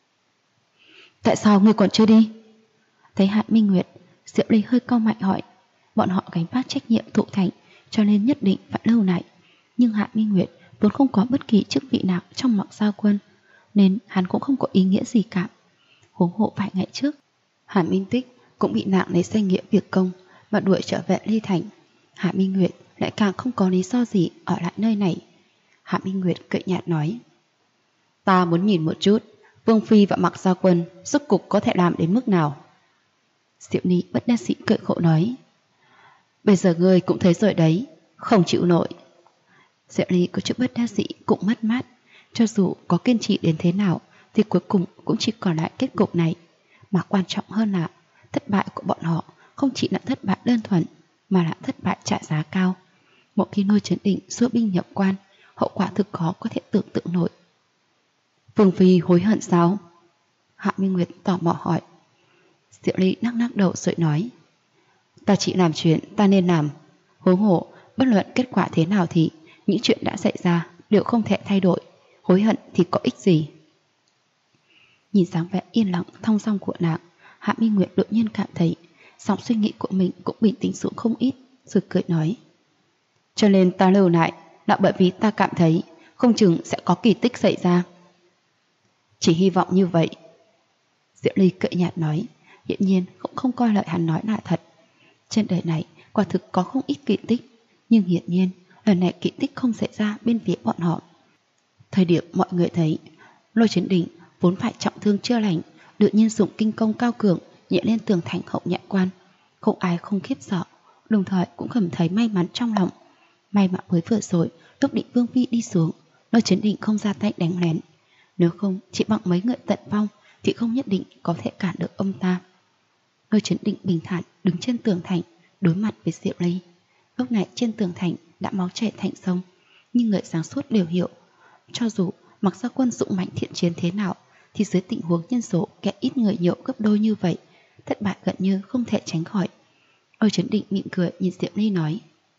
Tại sao ngươi còn chưa đi? Thấy Hạ Minh Nguyệt, Diệu Ly hơi cau mày hỏi. Bọn họ gánh vác trách nhiệm thụ thành, cho nên nhất định phải lưu lại. Nhưng Hạ Minh Nguyệt vốn không có bất kỳ chức vị nào trong Mặc Giao quân, nên hắn cũng không có ý nghĩa gì cả. Huống hộ vài ngày trước, Hạ Minh Tích cũng bị nạn lấy danh nghĩa việc công mà đuổi trở về Ly Thành. Hạ Minh Nguyệt lại càng không có lý do gì ở lại nơi này. Hạ Minh Nguyệt cười nhạt nói. Ta muốn nhìn một chút Vương Phi và Mặc Giao quân rốt cục có thể làm đến mức nào. Diệu Ly bất đắc dĩ cười khổ nói. Bây giờ ngươi cũng thấy rồi đấy, không chịu nổi. Diệu Ly có chút bất đắc dĩ cũng mất mát. Cho dù có kiên trì đến thế nào thì cuối cùng cũng chỉ còn lại kết cục này. Mà quan trọng hơn là thất bại của bọn họ không chỉ là thất bại đơn thuần, mà là thất bại trả giá cao. Một khi Lôi Chấn Định xua binh nhập quan, hậu quả thực khó có thể tưởng tượng nổi. Vương Phi hối hận sao? Hạ Minh Nguyệt tò mò hỏi. Diệu Ly lắc lắc đầu rồi nói. Ta chỉ làm chuyện ta nên làm. Huống hộ, bất luận kết quả thế nào thì những chuyện đã xảy ra đều không thể thay đổi. Hối hận thì có ích gì? Nhìn dáng vẻ yên lặng thong dong của nàng, Hạ Minh Nguyệt đột nhiên cảm thấy dòng suy nghĩ của mình cũng bình tĩnh xuống không ít, rồi cười nói. Cho nên ta lưu lại là bởi vì ta cảm thấy không chừng sẽ có kỳ tích xảy ra. Chỉ hy vọng như vậy. Diệu Ly cười nhạt nói, hiển nhiên cũng không coi lời hắn nói là thật. Trên đời này quả thực có không ít kỳ tích, nhưng hiển nhiên lần này kỳ tích không xảy ra bên phía bọn họ. Thời điểm mọi người thấy Lôi Chấn Định vốn phải trọng thương chưa lành, tự nhiên dùng kinh công cao cường nhẹ lên tường thành Hậu Nhạn Quan, không ai không khiếp sợ, đồng thời cũng cảm thấy may mắn trong lòng. May mà mới vừa rồi lúc định Vương Phi đi xuống, Lôi Chấn Định không ra tay đánh lén, nếu không chỉ bằng mấy người tận vong thì không nhất định có thể cản được ông ta. Lôi Chấn Định bình thản đứng trên tường thành đối mặt với Diệu Ly. Lúc này trên tường thành đã máu chảy thành sông, nhưng người sáng suốt đều hiểu, cho dù Mặc Giao quân dũng mạnh thiện chiến thế nào thì dưới tình huống nhân số kẻ ít người nhiều gấp đôi như vậy, thất bại gần như không thể tránh khỏi. Lôi Chấn Định mỉm cười nhìn Diệu Ly nói.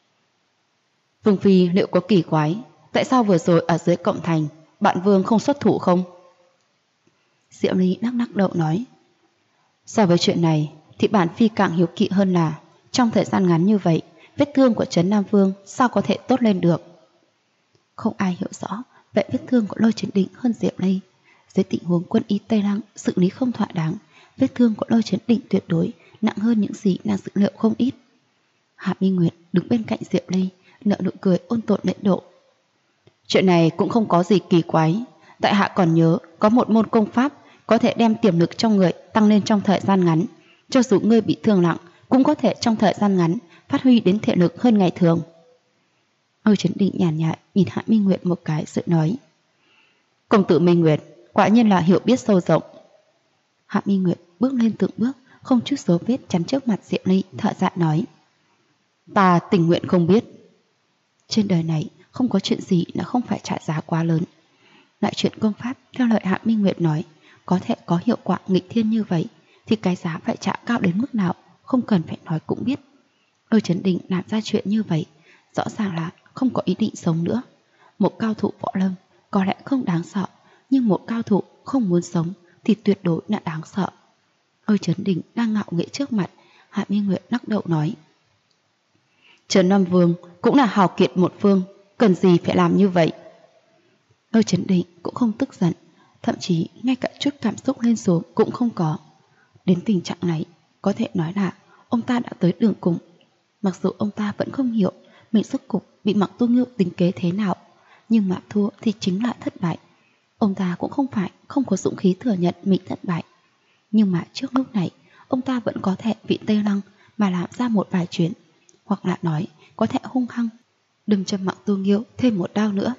Vương Phi liệu có kỳ quái, tại sao vừa rồi ở dưới Cộng Thành bạn Vương không xuất thủ không? Diệu Ly lắc đầu nói. So với chuyện này thì bản phi càng hiếu kỵ hơn là trong thời gian ngắn như vậy, vết thương của Trấn Nam Vương sao có thể tốt lên được. Không ai hiểu rõ vậy vết thương của Lôi Chấn Định hơn Diệu Ly. Dưới tình huống quân y Tây Lăng xử lý không thỏa đáng, vết thương của Lôi Chấn Định tuyệt đối nặng hơn những gì nàng dự liệu không ít. Hạ Minh Nguyệt đứng bên cạnh Diệu Ly, nở nụ cười ôn tồn lễ độ. Chuyện này cũng không có gì kỳ quái. Tại hạ còn nhớ có một môn công pháp có thể đem tiềm lực trong người tăng lên trong thời gian ngắn. Cho dù ngươi bị thương nặng, cũng có thể trong thời gian ngắn phát huy đến thể lực hơn ngày thường. Lôi Chấn Định nhàn nhạt nhìn Hạ Minh Nguyệt một cái rồi nói. Công tử Minh Nguyệt quả nhiên là hiểu biết sâu rộng. Hạ Minh Nguyệt bước lên từng bước, không chút dấu vết chắn trước mặt Diệu Ly, thở dạ nói. Ta tình nguyện không biết. Trên đời này không có chuyện gì là không phải trả giá quá lớn. Loại chuyện công pháp theo lời Hạ Minh Nguyệt nói có thể có hiệu quả nghịch thiên như vậy thì cái giá phải trả cao đến mức nào không cần phải nói cũng biết. Lôi Chấn Định làm ra chuyện như vậy rõ ràng là không có ý định sống nữa. Một cao thủ võ lâm có lẽ không đáng sợ, nhưng một cao thủ không muốn sống thì tuyệt đối là đáng sợ. Lôi Chấn Định đang ngạo nghễ trước mặt, Hạ Minh Nguyệt lắc đầu nói. Trấn Nam Vương cũng là hào kiệt một phương, cần gì phải làm như vậy. Lôi Chấn Định cũng không tức giận, thậm chí ngay cả chút cảm xúc lên xuống cũng không có. Đến tình trạng này có thể nói là ông ta đã tới đường cùng. Mặc dù ông ta vẫn không hiểu mình rốt cục bị Mạc Tu Nghiêu tính kế thế nào, nhưng mà thua thì chính là thất bại. Ông ta cũng không phải không có dũng khí thừa nhận mình thất bại. Nhưng mà trước lúc này ông ta vẫn có thể vị Tây Lăng mà làm ra một vài chuyện, hoặc là nói có thể hung hăng đâm cho Mạc Tu Nghiêu thêm một đao nữa.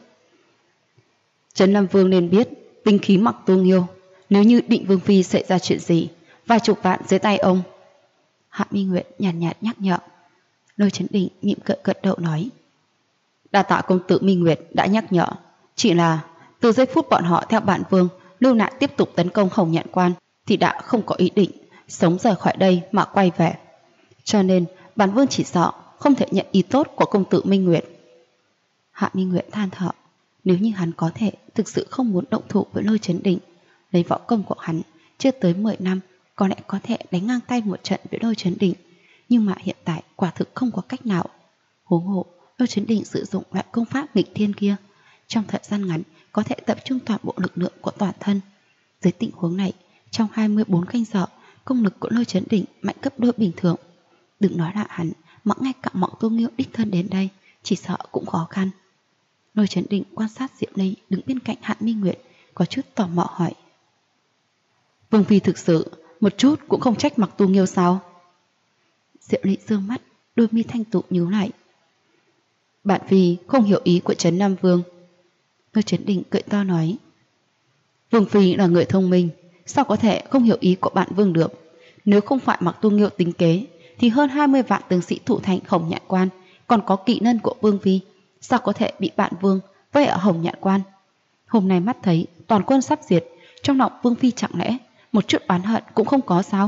Trấn Nam Vương nên biết tính khí Mạc Tu Nghiêu, nếu như Định Vương phi xảy ra chuyện gì, vài chục vạn dưới tay ông. Hạ Minh Nguyệt nhàn nhạt nhắc nhở. Lôi Chấn Định mỉm cười gật đầu nói. Đa tạ công tử Minh Nguyệt đã nhắc nhở, chỉ là từ giây phút bọn họ theo bản vương lưu nạn tiếp tục tấn công Hồng Nhạn Quan thì đã không có ý định sống rời khỏi đây mà quay về, cho nên bản vương chỉ sợ không thể nhận ý tốt của công tử Minh Nguyệt. Hạ Minh Nguyệt than thở, nếu như hắn có thể thực sự không muốn động thủ với Lôi Chấn Định, lấy võ công của hắn chưa tới 10 năm có lẽ có thể đánh ngang tay một trận với Lôi Chấn Định, nhưng mà hiện tại quả thực không có cách nào. Huống hồ Lôi Chấn Định sử dụng loại công pháp nghịch thiên kia, trong thời gian ngắn có thể tập trung toàn bộ lực lượng của toàn thân. Dưới tình huống này, trong 24 canh giờ, công lực của Lôi Chấn Định mạnh gấp đôi bình thường. Đừng nói là hắn, mà ngay cả Mạc Tu Nghiêu đích thân đến đây chỉ sợ cũng khó khăn. Lôi Chấn Định quan sát Diệu Ly đứng bên cạnh Hạ Minh Nguyệt, có chút tò mò hỏi. Vương phi thực sự một chút cũng không trách Mạc Tu Nghiêu sao? Diệu Ly dương mắt, đôi mi thanh tú nhíu lại. Bạn phi không hiểu ý của Trấn Nam Vương. Lôi Chấn Định cười to nói. Vương phi là người thông minh, sao có thể không hiểu ý của bạn Vương được? Nếu không phải Mạc Tu Nghiêu tính kế thì hơn 20 vạn tướng sĩ thủ thành Hồng Nhạn Quan, còn có kỵ nân của Vương phi, sao có thể bị bạn Vương vây ở Hồng Nhạn Quan? Hôm nay mắt thấy toàn quân sắp diệt, trong lòng Vương phi chẳng lẽ một chút oán hận cũng không có sao?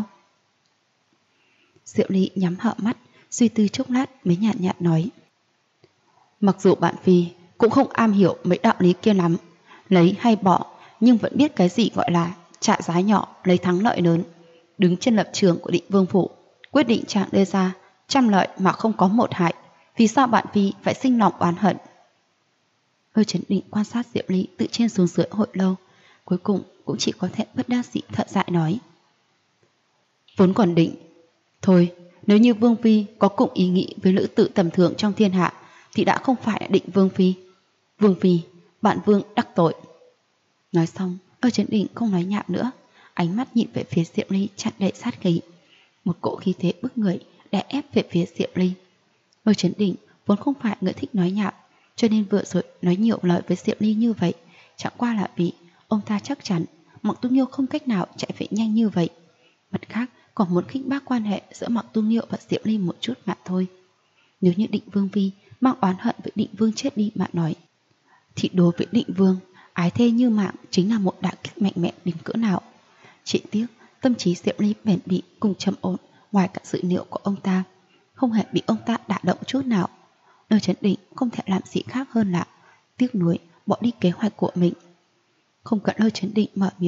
Diệu Ly nhắm hở mắt, suy tư chốc lát mới nhạt nhạt nói. Mặc dù bạn phi cũng không am hiểu mấy đạo lý kia lắm, lấy hay bỏ, nhưng vẫn biết cái gì gọi là trả giá nhỏ lấy thắng lợi lớn. Đứng trên lập trường của Định Vương phủ, quyết định chàng đưa ra trăm lợi mà không có một hại, vì sao bạn phi phải sinh lòng oán hận? Lôi Chấn Định quan sát Diệu Ly từ trên xuống dưới hồi lâu, cuối cùng cũng chỉ có thể bất đắc dĩ thở dài nói. Vốn còn định, thôi, nếu như Vương phi có cùng ý nghĩ với nữ tử tầm thường trong thiên hạ thì đã không phải là Định Vương phi. Vương phi, bạn Vương đắc tội. Nói xong, Lôi Chấn Định không nói nhảm nữa, ánh mắt nhìn về phía Diệu Ly tràn đầy sát khí. Một cỗ khí thế bức người đè ép về phía Diệu Ly. Lôi Chấn Định vốn không phải người thích nói nhảm, cho nên vừa rồi nói nhiều lời với Diệu Ly như vậy chẳng qua là vì ông ta chắc chắn Mạc Tu Nghiêu không cách nào chạy về nhanh như vậy. Mặt khác còn muốn khích bác quan hệ giữa Mạc Tu Nghiêu và Diệu Ly một chút mà thôi. Nếu như Định Vương phi mang oán hận với Định Vương chết đi mà nói, thì đối với Định Vương, ái thê như mạng chính là một đả kích mạnh mẽ đến cỡ nào. Chỉ tiếc tâm trí Diệu Ly bền bỉ cùng trầm ổn ngoài cả dự liệu của ông ta, không hề bị ông ta đả động chút nào. Lôi Chấn Định không thể làm gì khác hơn là tiếc nuối bỏ đi kế hoạch của mình. Không cần Lôi Chấn Định mở miệng,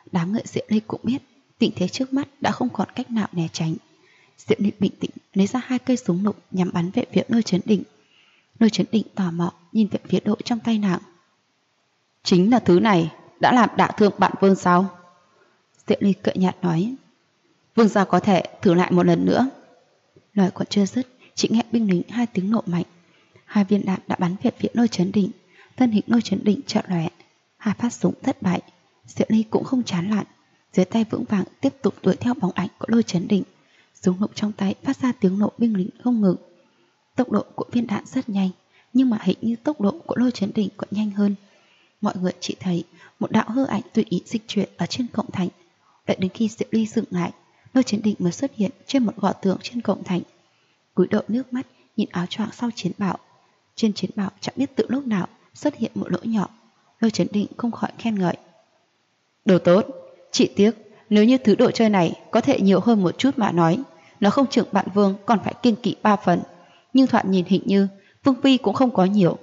Đám người Diệu Ly cũng biết tình thế trước mắt đã không còn cách nào né tránh. Diệu Ly bình tĩnh lấy ra 2 cây súng lục nhắm bắn về phía Lôi Chấn Định. Lôi Chấn Định tò mò nhìn về phía đồ trong tay nàng. Chính là thứ này đã làm đả thương bạn Vương sao? Diệu Ly cợt nhạt nói. Vương gia có thể thử lại một lần nữa. Lời còn chưa dứt, chỉ nghe binh lính 2 tiếng nổ mạnh. 2 viên đạn đã bắn về phía Lôi Chấn Định. Thân hình Lôi Chấn Định chợt lóe, 2 phát súng thất bại. Diệu Ly cũng không chán nản, dưới tay vững vàng tiếp tục đuổi theo bóng ảnh của Lôi Chấn Định. Súng lục trong tay phát ra tiếng nổ binh lính không ngừng. Tốc độ của viên đạn rất nhanh, nhưng mà hình như tốc độ của Lôi Chấn Định còn nhanh hơn. Mọi người chỉ thấy một đạo hư ảnh tùy ý dịch chuyển ở trên cổng thành. Đợi đến khi Diệu Ly dừng lại, Lôi Chấn Định mới xuất hiện trên một gò tường trên cổng thành. Cúi đầu nước mắt nhìn áo choàng sau chiến bào. Trên chiến bào chẳng biết từ lúc nào xuất hiện một lỗ nhỏ. Lôi Chấn Định không khỏi khen ngợi. Đồ tốt, chỉ tiếc nếu như thứ đồ chơi này có thể nhiều hơn một chút mà nói, nó không chừng bạn Vương còn phải kiêng kỵ 3 phần. Nhưng thoạt nhìn hình như Vương phi cũng không có nhiều.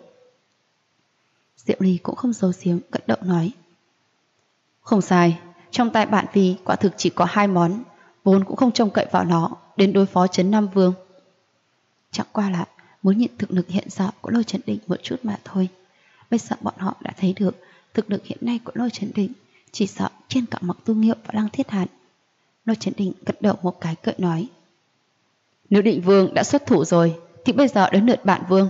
Diệu Ly cũng không giấu giếm cất động nói. Không sai, trong tay bạn phi quả thực chỉ có 2 món, vốn cũng không trông cậy vào nó đến đối phó Trấn Nam Vương. Chẳng qua là muốn nhìn thực lực hiện giờ của Lôi Chấn Định một chút mà thôi. Bây giờ bọn họ đã thấy được thực lực hiện nay của Lôi Chấn Định, chỉ sợ trên cả Mặc Tu Nghiêu và Lăng Thiết Hàn. Lôi Chấn Định gật đầu một cái cợt nói. Nếu Định Vương đã xuất thủ rồi thì bây giờ đến lượt bạn Vương.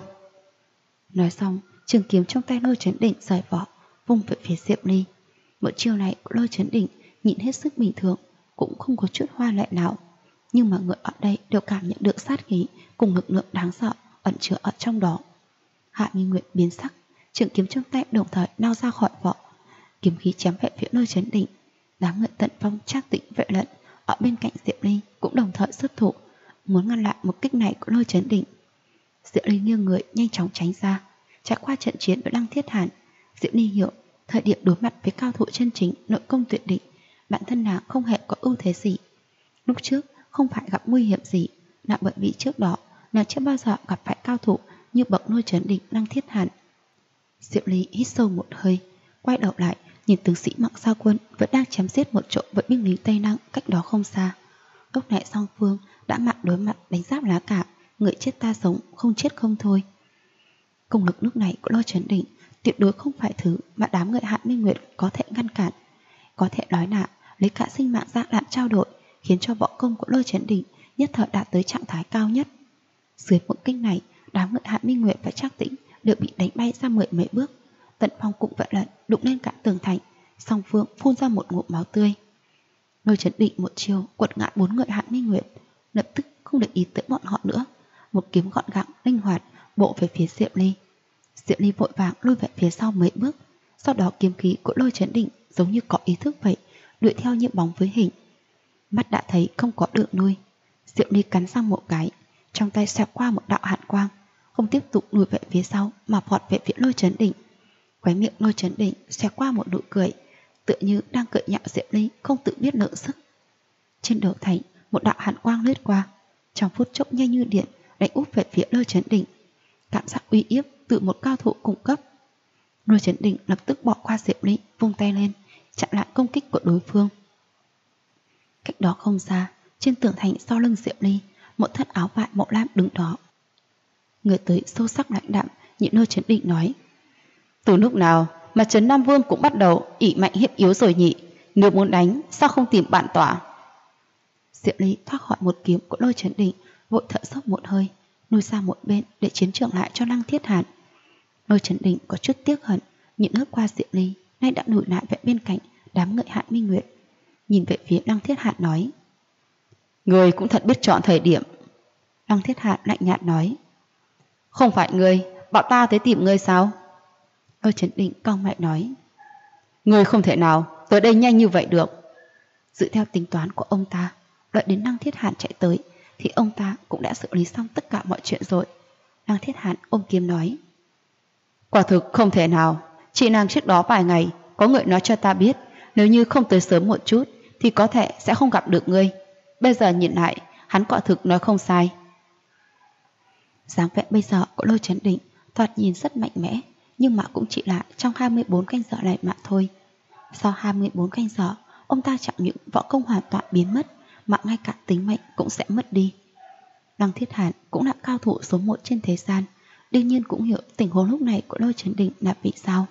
Nói xong, trường kiếm trong tay Lôi Chấn Định rời vỏ, vung về phía Diệu Ly. Một chiêu này của Lôi Chấn Định nhìn hết sức bình thường, cũng không có chút hoa lệ nào. Nhưng mà người ở đây đều cảm nhận được sát khí cùng lực lượng đáng sợ ẩn chứa ở trong đó. Hạ Minh Nguyệt biến sắc, trường kiếm trong tay đồng thời nao ra khỏi vỏ. Kiếm khí chém về phía Lôi Chấn Định. Đám người Tận Phong, Trác Tĩnh, Vệ Lận ở bên cạnh Diệu Ly cũng đồng thời xuất thủ, muốn ngăn lại một kích này của Lôi Chấn Định. Diệu Ly nghiêng người nhanh chóng tránh ra. Trải qua trận chiến với Lăng Thiết Hàn, Diệu Ly hiểu thời điểm đối mặt với cao thủ chân chính nội công tuyệt đỉnh, bản thân nàng không hề có ưu thế gì. Lúc trước không phải gặp nguy hiểm gì, là bởi vì trước đó nàng chưa bao giờ gặp phải cao thủ như bậc Lôi Chấn Định, Lăng Thiết Hàn. Diệu Ly hít sâu một hơi, quay đầu lại nhìn tướng sĩ Mặc Gia Quân vẫn đang chém giết một chỗ với binh lính Tây Năng cách đó không xa. Lúc này song phương đã mặt đối mặt đánh giáp lá cả, người chết ta sống, không chết không thôi. Công lực lúc này của Lôi Chấn Định tuyệt đối không phải thứ mà đám người Hạ Minh Nguyệt có thể ngăn cản. Có thể nói là lấy cả sinh mạng ra làm trao đổi, khiến cho võ công của Lôi Chấn Định nhất thời đạt tới trạng thái cao nhất. Dưới một kích này, đám người Hạ Minh Nguyệt và Trác Tĩnh đều bị đánh bay ra 10 mấy bước. Tận Phong cũng Vệ Lận đụng lên cả tường thành, song phương phun ra một ngụm máu tươi. Lôi Chấn Định một chiêu quật ngã 4 người Hạ Minh Nguyệt, lập tức không để ý tới bọn họ nữa, một kiếm gọn gàng linh hoạt bộ về phía Diệu Ly. Diệu Ly vội vàng lùi về phía sau mấy bước, sau đó kiếm khí của Lôi Chấn Định giống như có ý thức vậy, đuổi theo như bóng với hình. Mắt đã thấy không có đường lui, Diệu Ly cắn răng một cái, trong tay xẹt qua một đạo hàn quang, không tiếp tục lùi về phía sau mà vọt về phía Lôi Chấn Định. Khóe miệng Lôi Chấn Định xẹt qua một nụ cười, tựa như đang cười nhạo Diệu Ly không tự biết lượng sức. Trên đầu thành, một đạo hàn quang lướt qua, trong phút chốc nhanh như điện đánh úp về phía Lôi Chấn Định. Cảm giác uy hiếp từ một cao thủ cung cấp. Lôi Chấn Định lập tức bỏ qua Diệu Ly, vung tay lên chặn lại công kích của đối phương. Cách đó không xa, trên tường thành sau lưng Diệu Ly, một thân áo vải màu lam đứng đó. Người tới sâu sắc lãnh đạm nhìn Lôi Chấn Định nói: từ lúc nào mà Trấn Nam Vương cũng bắt đầu ỷ mạnh hiếp yếu rồi nhỉ? Nếu muốn đánh sao không tìm bạn tỏa? Diệu Ly thoát khỏi một kiếm của Lôi Chấn Định, vội thở dốc một hơi, lùi sang một bên để chiến trường lại cho Lăng Thiết Hàn. Lôi Chấn Định có chút tiếc hận nhìn lướt qua Diệu Ly, nay đã lùi lại về bên cạnh đám người Hạ Minh Nguyệt, nhìn về phía Lăng Thiết Hàn nói: người cũng thật biết chọn thời điểm. Lăng Thiết Hàn lạnh nhạt nói: không phải ngươi bảo ta tới tìm ngươi sao? Lôi Chấn Định cau mày nói: ngươi không thể nào tới đây nhanh như vậy được. Dựa theo tính toán của ông ta, đợi đến Lăng Thiết Hàn chạy tới thì ông ta cũng đã xử lý xong tất cả mọi chuyện rồi. Lăng Thiết Hàn ôm kiếm nói: quả thực không thể nào. Chị nàng trước đó vài ngày có người nói cho ta biết, nếu như không tới sớm một chút thì có thể sẽ không gặp được ngươi. Bây giờ nhìn lại, hắn quả thực nói không sai. Dáng vẻ bây giờ của Lôi Chấn Định thoạt nhìn rất mạnh mẽ, nhưng mà cũng chỉ là trong 24 canh giờ này mà thôi. Sau 24 canh giờ, ông ta chẳng những võ công hoàn toàn biến mất mà ngay cả tính mệnh cũng sẽ mất đi. Lăng Thiết Hàn cũng là cao thủ số 1 trên thế gian, đương nhiên cũng hiểu tình huống lúc này của Lôi Chấn Định là vì sao.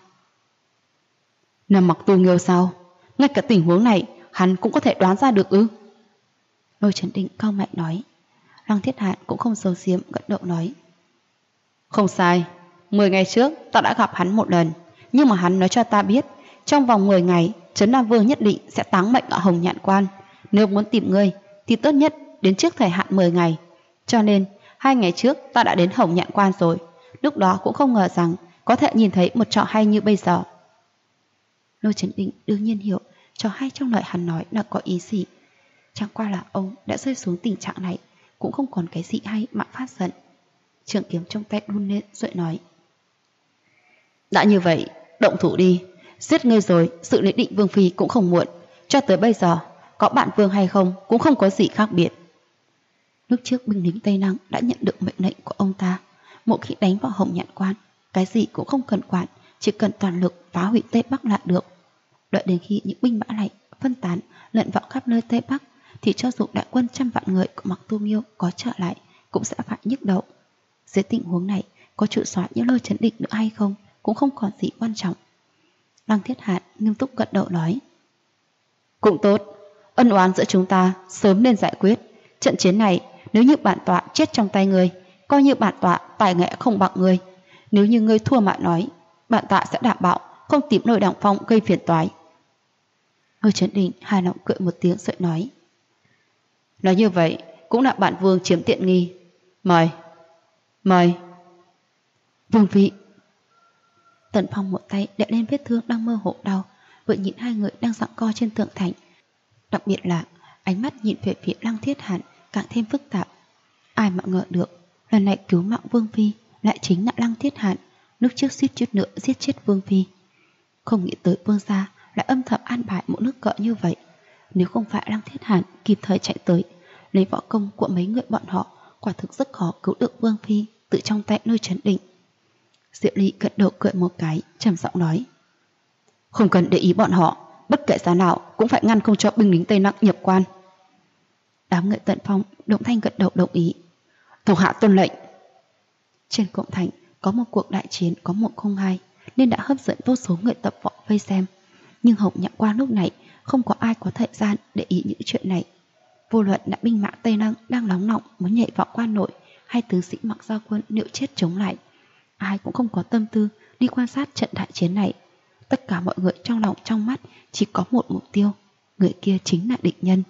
Nằm Mặc Tu Nghiêu sao? Ngay cả tình huống này hắn cũng có thể đoán ra được ư? Lôi Chấn Định cau mày nói. Lăng Thiết Hàn cũng không giấu giếm gật đầu nói. Không sai, 10 ngày trước ta đã gặp hắn một lần, nhưng mà hắn nói cho ta biết trong vòng 10 ngày Trấn Nam Vương nhất định sẽ táng mệnh ở Hồng Nhạn Quan. Nếu muốn tìm ngươi thì tốt nhất đến trước thời hạn 10 ngày. Cho nên 2 ngày trước ta đã đến Hồng Nhạn Quan rồi. Lúc đó cũng không ngờ rằng có thể nhìn thấy một trò hay như bây giờ. Lôi Chấn Định đương nhiên hiểu trò hay trong lời hắn nói là có ý gì. Chẳng qua là ông đã rơi xuống tình trạng này, cũng không còn cái gì hay mà phát giận. Trường kiếm trong tay đun lên rồi nói. Đã như vậy, động thủ đi. Giết ngươi rồi, sự lý định Vương Phi cũng không muộn. Cho tới bây giờ, có bạn Vương hay không cũng không có gì khác biệt. Lúc trước binh lính Tây Lăng đã nhận được mệnh lệnh của ông ta. Một khi đánh vào Hồng Nhạn Quan, cái gì cũng không cần quản, chỉ cần toàn lực phá hủy Tây Bắc là được. Đợi đến khi những binh mã này phân tán lẫn vào khắp nơi Tây Bắc, thì cho dù đại quân 100 vạn người của Mặc Tu Nghiêu có trở lại cũng sẽ phải nhức đầu. Dưới tình huống này, có trụ soái như Lôi Chấn Định nữa hay không cũng không còn gì quan trọng. Lăng Thiết Hàn nghiêm túc gật đầu nói. Cũng tốt, ân oán giữa chúng ta sớm nên giải quyết. Trận chiến này nếu như bản tọa chết trong tay ngươi, coi như bản tọa tài nghệ không bằng ngươi. Nếu như ngươi thua mà nói, bản tọa sẽ đảm bảo không tìm Lôi Đằng Phong gây phiền toái. Lôi Chấn Định hài lòng cười một tiếng rồi nói. Nói như vậy cũng là bản vương chiếm tiện nghi. Mời. Mời. Vương Phi. Tần Phong một tay đè lên vết thương đang mơ hồ đau, vừa nhìn hai người đang giằng co trên tường thành. Đặc biệt là ánh mắt nhìn về phía Lăng Thiết Hàn càng thêm phức tạp. Ai mà ngờ được lần này cứu mạng Vương Phi lại chính là Lăng Thiết Hàn, lúc trước suýt chút nữa giết chết Vương Phi. Không nghĩ tới Vương gia lại âm thầm an bài một nước cờ như vậy. Nếu không phải Lăng Thiết Hàn kịp thời chạy tới, lấy võ công của mấy người bọn họ, quả thực rất khó cứu được Vương Phi từ trong tay Lôi Chấn Định. Diệu Ly gật đầu cười một cái, trầm giọng nói. Không cần để ý bọn họ, bất kể giá nào cũng phải ngăn không cho binh lính Tây Lăng nhập quan. Đám người Tần Phong đồng thanh gật đầu đồng ý. Thuộc hạ tuân lệnh. Trên cổng thành có một cuộc đại chiến có 102 nên đã hấp dẫn vô số người tập võ vây xem. Nhưng Hồng Nhạn Quan lúc này không có ai có thời gian để ý những chuyện này. Vô luận là binh mã Tây Lăng đang nóng nọng muốn nhảy vào quan nội, hay tướng sĩ Mặc Gia Quân liệu chết chống lại, ai cũng không có tâm tư đi quan sát trận đại chiến này. Tất cả mọi người trong lòng trong mắt chỉ có một mục tiêu, người kia chính là địch nhân.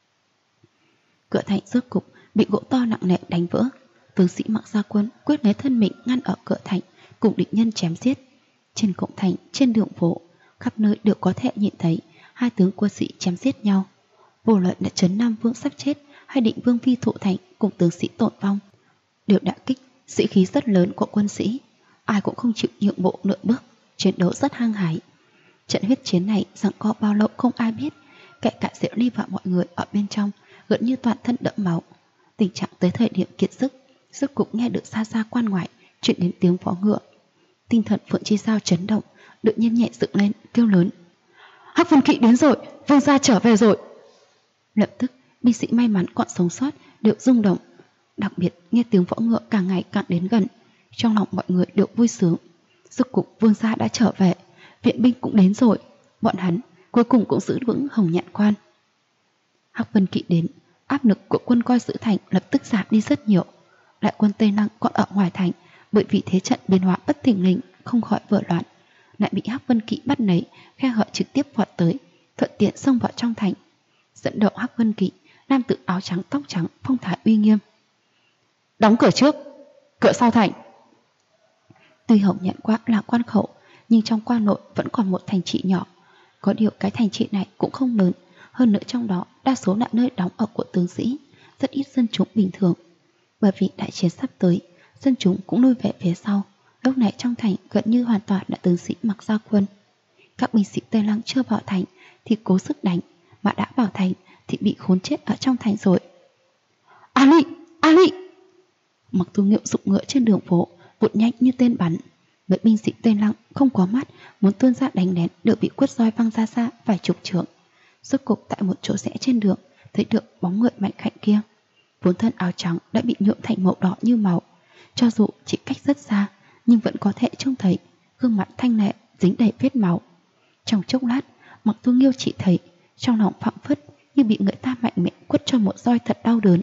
Cửa thành rốt cục bị gỗ to nặng nề đánh vỡ. Tướng sĩ Mặc Gia Quân quyết lấy thân mình ngăn ở cửa thành, cùng địch nhân chém giết. Trên cổng thành, trên đường phố, khắp nơi đều có thể nhìn thấy hai tướng quân sĩ chém giết nhau. Vô luận là Trấn Nam Vương sắp chết hay Định Vương Phi thụ thành cùng tướng sĩ tổn vong, đều đả kích sĩ khí rất lớn của quân sĩ. Ai cũng không chịu nhượng bộ nửa bước, chiến đấu rất hăng hái. Trận huyết chiến này giằng co bao lâu không ai biết, kể cả Diệu Ly và mọi người ở bên trong gần như toàn thân đẫm máu. Tình trạng tới thời điểm kiệt sức, rốt cục nghe được xa xa quan ngoại truyền đến tiếng vó ngựa. Tinh thần Phượng Chi Sao chấn động, đột nhiên nhẹ dựng lên kêu lớn. Hắc Vân Kỵ đến rồi, Vương gia trở về rồi. Lập tức binh sĩ may mắn còn sống sót đều rung động, đặc biệt nghe tiếng võ ngựa càng ngày càng đến gần, trong lòng mọi người đều vui sướng. Rốt cục Vương gia đã trở về, viện binh cũng đến rồi, bọn hắn cuối cùng cũng giữ vững Hồng Nhạn Quan. Hắc Vân Kỵ đến, áp lực của quân coi giữ thành lập tức giảm đi rất nhiều. Đại quân Tây Lăng còn ở ngoài thành, bởi vì thế trận biến hóa bất thình lình không khỏi vỡ loạn, lại bị Hắc Vân Kỵ bắt lấy, khe hở trực tiếp vọt tới, thuận tiện xông vào trong thành. Dẫn đầu Hắc Vân Kỵ, nam tử áo trắng tóc trắng phong thái uy nghiêm. Đóng cửa trước, cửa sau thành. Tuy Hồng Nhạn Quan là quan khẩu, nhưng trong quan nội vẫn còn một thành trì nhỏ. Có điều cái thành trì này cũng không lớn, hơn nữa trong đó đa số là nơi đóng ở của tướng sĩ, rất ít dân chúng bình thường. Bởi vì đại chiến sắp tới, dân chúng cũng lui về phía sau. Lúc này trong thành gần như hoàn toàn là tướng sĩ Mặc Gia Quân. Các binh sĩ Tây Lăng chưa vào thành thì cố sức đánh, mà đã vào thành thì bị khốn chết ở trong thành rồi. A Lị! A Lị! Mặc Tu Nghiêu dụng ngựa trên đường phố, vụt nhanh như tên bắn. Mấy binh sĩ Tây Lăng không có mắt muốn tuôn ra đánh lén đều bị quất roi văng ra xa vài chục trượng. Rốt cục tại một chỗ rẽ trên đường thấy được bóng người Mạnh Khạnh kia. Vốn thân áo trắng đã bị nhuộm thành màu đỏ như máu, cho dù chỉ cách rất xa nhưng vẫn có thể trông thấy gương mặt thanh lệ dính đầy vết máu. Trong chốc lát, Mặc Tu Nghiêu chỉ thấy trong lòng phảng phất như bị người ta mạnh mẽ quất cho một roi thật đau đớn.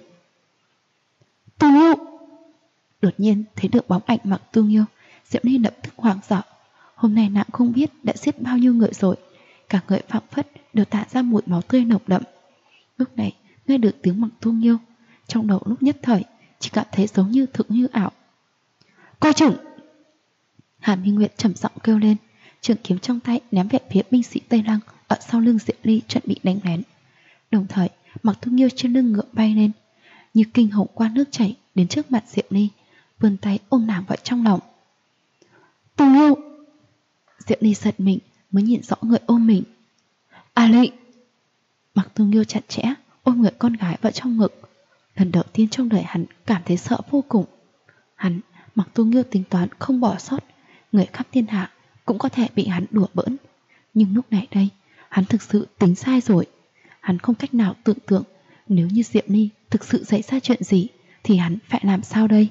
Tu Nghiêu! Đột nhiên thấy được bóng ảnh Mặc Tu Nghiêu, Diệu Ly lập tức hoảng sợ. Hôm nay nàng không biết đã giết bao nhiêu người rồi, cả người phảng phất đều tản ra mùi máu tươi nồng đậm. Lúc này nghe được tiếng Mặc Tu Nghiêu, trong đầu lúc nhất thời chỉ cảm thấy giống như thực như ảo. Coi chừng! Hàn Minh Nguyệt trầm giọng kêu lên, trường kiếm trong tay ném về phía binh sĩ Tây Lăng ở sau lưng Diệu Ly chuẩn bị đánh lén. Đồng thời Mặc Tu Nghiêu trên lưng ngựa bay lên, như kinh hồng qua nước chảy đến trước mặt Diệu Ly, vươn tay ôm nàng vào trong lòng. Tu Nghiêu! Diệu Ly giật mình mới nhìn rõ người ôm mình. A Lị! Mặc Tu Nghiêu chặt chẽ ôm người con gái vào trong ngực. Lần đầu tiên trong đời hắn cảm thấy sợ vô cùng. Hắn, Mặc Tu Nghiêu tính toán không bỏ sót người khắp thiên hạ cũng có thể bị hắn đùa bỡn. Nhưng lúc này đây, hắn thực sự tính sai rồi. Hắn không cách nào tưởng tượng nếu như Diệu Ly thực sự xảy ra chuyện gì thì hắn phải làm sao đây.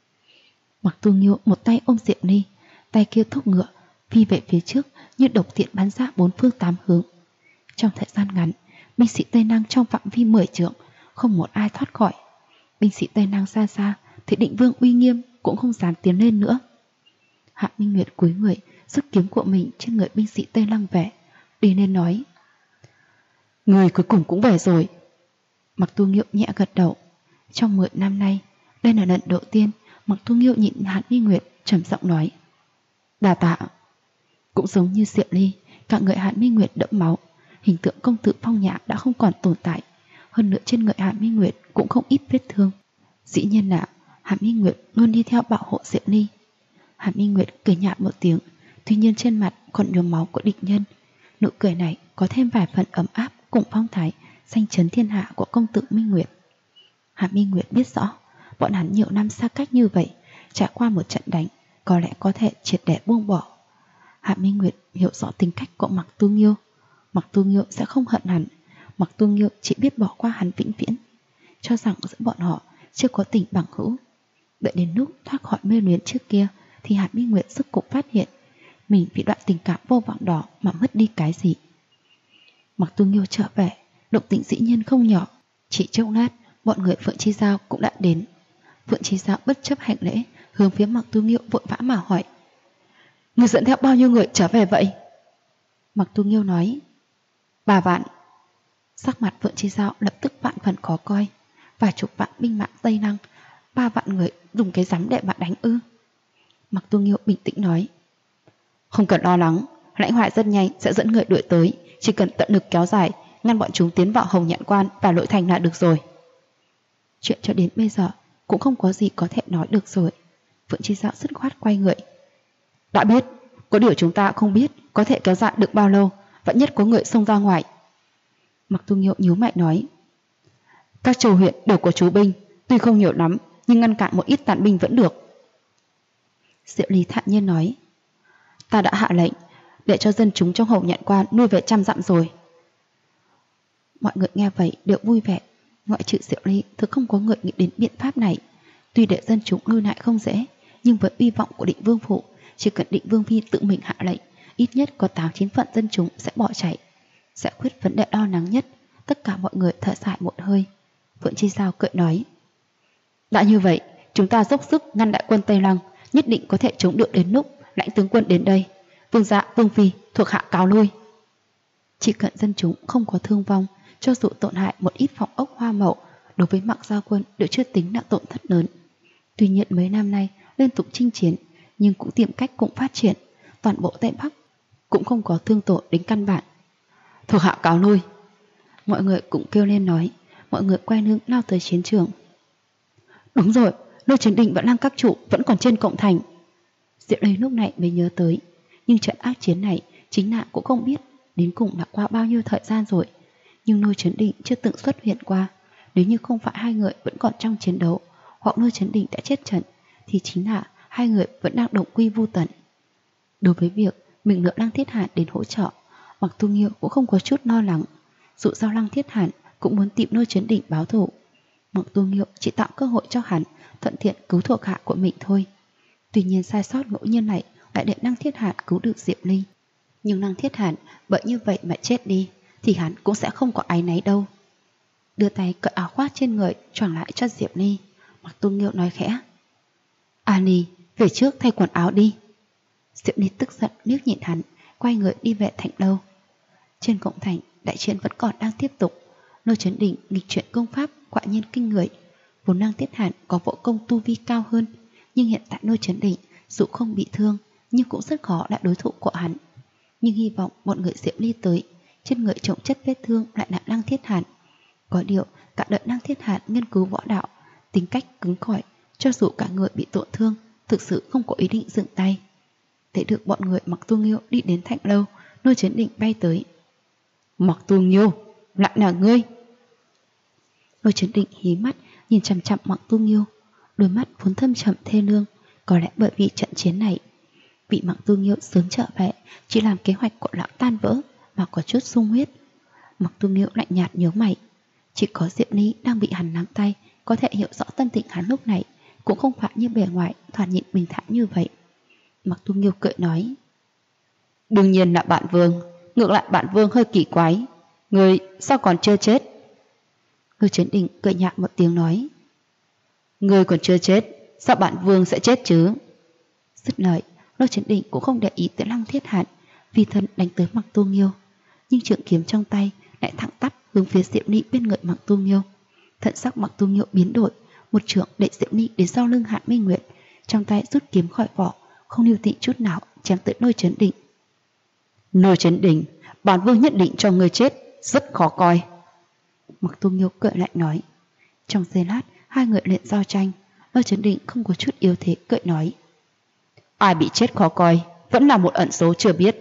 Mặc Tu Nghiêu một tay ôm Diệu Ly, tay kia thúc ngựa phi về phía trước như độc tiễn bắn ra bốn phương tám hướng. Trong thời gian ngắn, binh sĩ Tây Năng trong phạm vi 10 trượng không một ai thoát khỏi. Binh sĩ Tây Năng xa xa thì Định Vương uy nghiêm cũng không dám tiến lên nữa. Hạ Minh Nguyệt cúi người rút kiếm của mình trên người binh sĩ Tây Lăng về, đi lên nói: Người cuối cùng cũng về rồi. Mặc Tu Nghiêu nhẹ gật đầu. Trong 10 năm nay, đây là lần đầu tiên Mặc Tu Nghiêu nhìn Hạ Minh Nguyệt trầm giọng nói: Đa tạ. Cũng giống như Diệu Ly, cả người Hạ Minh Nguyệt đẫm máu, hình tượng công tử phong nhã đã không còn tồn tại. Hơn nữa trên người Hạ Minh Nguyệt cũng không ít vết thương. Dĩ nhiên là Hạ Minh Nguyệt luôn đi theo bảo hộ Diệu Ly. Hạ Minh Nguyệt cười nhạt một tiếng, tuy nhiên trên mặt còn nhuốm máu của địch nhân. Nụ cười này có thêm vài phần ấm áp cùng phong thái danh chấn thiên hạ của công tử Minh Nguyệt. Hạ Minh Nguyệt biết rõ bọn hắn nhiều năm xa cách như vậy, trải qua một trận đánh có lẽ có thể triệt để buông bỏ. Hạ Minh Nguyệt hiểu rõ tính cách của Mặc Tu Nghiêu. Mặc Tu Nghiêu sẽ không hận hắn, Mặc Tu Nghiêu chỉ biết bỏ qua hắn vĩnh viễn, cho rằng giữa bọn họ chưa có tình bằng hữu. Đợi đến lúc thoát khỏi mê luyến trước kia thì Hạ Minh Nguyệt rốt cục phát hiện mình vì đoạn tình cảm vô vọng đó mà mất đi cái gì. Mặc Tu Nghiêu trở về, động tĩnh dĩ nhiên không nhỏ. Chỉ chốc lát, bọn người Phượng Chi Giao cũng đã đến. Phượng Chi Giao bất chấp hành lễ, hướng phía Mặc Tu Nghiêu vội vã mà hỏi: Người dẫn theo bao nhiêu người trở về vậy? Mặc Tu Nghiêu nói: 3 vạn. Sắc mặt Phượng Chi Giao lập tức vạn phần khó coi. Vài chục vạn binh mã Tây Lăng, 3 vạn người dùng cái rắm để mà đánh ư? Mặc Tu Nghiêu bình tĩnh nói: Không cần lo lắng, Lãnh Hoài rất nhanh sẽ dẫn người đuổi tới, chỉ cần tận lực kéo dài, ngăn bọn chúng tiến vào Hồng Nhạn Quan và Lội Thành là được rồi. Chuyện cho đến bây giờ cũng không có gì có thể nói được rồi. Phượng Chi Giao dứt khoát quay người: Đã biết, có điều chúng ta không biết có thể kéo dài được bao lâu, vẫn nhất có người xông ra ngoài. Mặc Tu Nghiêu nhíu mày nói: Các châu huyện đều có chú binh, tuy không nhiều lắm nhưng ngăn cản một ít tàn binh vẫn được. Diệu Ly thản nhiên nói: Ta đã hạ lệnh để cho dân chúng trong Hồng Nhạn Quan nuôi về 100 dặm rồi. Mọi người nghe vậy đều vui vẻ. Ngoại trừ Diệu Ly thực không có người nghĩ đến biện pháp này. Tuy để dân chúng nuôi lại không dễ, nhưng với uy vọng của Định Vương phủ, chỉ cần Định Vương phi tự mình hạ lệnh, ít nhất có 8-9 phần dân chúng sẽ bỏ chạy. Giải quyết vấn đề lo lắng nhất. Tất cả mọi người thở dài một hơi. Phượng Chi Giao cười nói: Đã như vậy, chúng ta dốc sức ngăn đại quân Tây Lăng, nhất định có thể chống được đến lúc Lãnh tướng quân đến đây. Vương gia, Vương phi, thuộc hạ cáo lui. Chỉ cần dân chúng không có thương vong, cho dù tổn hại một ít phòng ốc hoa mậu, đối với Mặc Gia quân đều chưa tính là tổn thất lớn. Tuy nhiên mấy năm nay liên tục chinh chiến, nhưng cũng tìm cách cũng phát triển, toàn bộ Tây Bắc cũng không có thương tổn đến căn bản. Thuộc hạ cáo lui. Mọi người cũng kêu lên nói. Mọi người quay lưng lao tới chiến trường. Đúng rồi, Lôi Trấn Đình và Lăng các chủ vẫn còn trên cổng thành. Diệu Ly lúc này mới nhớ tới. Nhưng trận ác chiến này chính là cũng không biết đến cùng đã qua bao nhiêu thời gian rồi. Nhưng Lôi Trấn Đình chưa từng xuất hiện qua. Nếu như không phải hai người vẫn còn trong chiến đấu, hoặc Lôi Trấn Đình đã chết trận, thì chính là hai người vẫn đang đồng quy vu tận. Đối với việc mình lựa Lăng Thiết Hàn đến hỗ trợ, Mặc Tu Nghiêu cũng không có chút lo lắng. Dù sao Lăng Thiết Hàn cũng muốn tìm Lôi Chấn Định báo thù. Mộng Tu Nghiêu chỉ tạo cơ hội cho hắn thuận tiện cứu thuộc hạ của mình thôi. Tuy nhiên sai sót ngẫu nhiên này lại để Lăng Thiết Hàn cứu được Diệp Ly. Nhưng Lăng Thiết Hàn bởi như vậy mà chết đi thì hắn cũng sẽ không có áy náy đâu. Đưa tay cởi áo khoác trên người choàng lại cho Diệp Ly. Mạc Tu Nghiêu nói khẽ: "Ani, về trước thay quần áo đi." Diệp Ly tức giận liếc nhìn hắn, quay người đi về thành lâu. Trên cổng thành, đại chiến vẫn còn đang tiếp tục. Lôi Chấn Định nghịch chuyển công pháp quả nhiên kinh người. Vốn Lăng Thiết Hàn có võ công tu vi cao hơn, nhưng hiện tại Lôi Chấn Định dù không bị thương nhưng cũng rất khó là đối thủ của hắn. Nhưng hy vọng bọn người Diệp Ly tới, trên người chồng chất vết thương lại là Lăng Thiết Hàn. Có điều cả đợt Lăng Thiết Hàn nghiên cứu võ đạo, tính cách cứng cỏi, cho dù cả người bị tổn thương, thực sự không có ý định dừng tay. Thấy được bọn người Mạc Tu Nghiêu đi đến thành lâu, Lôi Chấn Định bay tới. "Mạc Tu Nghiêu, lại là ngươi!" Lôi Chấn Định hí mắt nhìn chằm chằm Mạc Tu Nghiêu, đôi mắt vốn thâm trầm thê lương. Có lẽ bởi vì trận chiến này, vị Mạc Tu Nghiêu sớm trở về chỉ làm kế hoạch của lão tan vỡ mà có chút sung huyết. Mạc Tu Nghiêu lạnh nhạt nhớ mày. Chỉ có Diệp Ly đang bị hắn nắm tay có thể hiểu rõ tâm tình hắn lúc này, cũng không phải như bề ngoài thoạt nhìn bình thản như vậy. Mạc Tu Nghiêu cười nói: "Đương nhiên là bạn Vương, ngược lại bạn Vương hơi kỳ quái. Người sao còn chưa chết?" Lôi Chấn Định cười nhạt một tiếng nói: "Người còn chưa chết, sao bạn Vương sẽ chết chứ?" Dứt lời, Lôi Chấn Định cũng không để ý tới Lăng Thiết Hàn, vì thân đánh tới Mạc Tu Nghiêu, nhưng trượng kiếm trong tay lại thẳng tắp hướng phía Diệp Ly bên người Mạc Tu Nghiêu. Thận sắc Mạc Tu Nghiêu biến đổi, một trượng đẩy Diệp Ly đến sau lưng Hạ Minh Nguyệt, trong tay rút kiếm khỏi vỏ, không lưu tình chút nào chém tới Lôi Chấn Định. "Lôi Chấn Định, bản Vương nhất định cho người chết, rất khó coi." Mạc Tu Nghiêu cười lại nói. Trong giây lát, hai người liền giao tranh. Lôi Chấn Định không có chút yếu thế cười nói: "Ai bị chết khó coi, vẫn là một ẩn số chưa biết."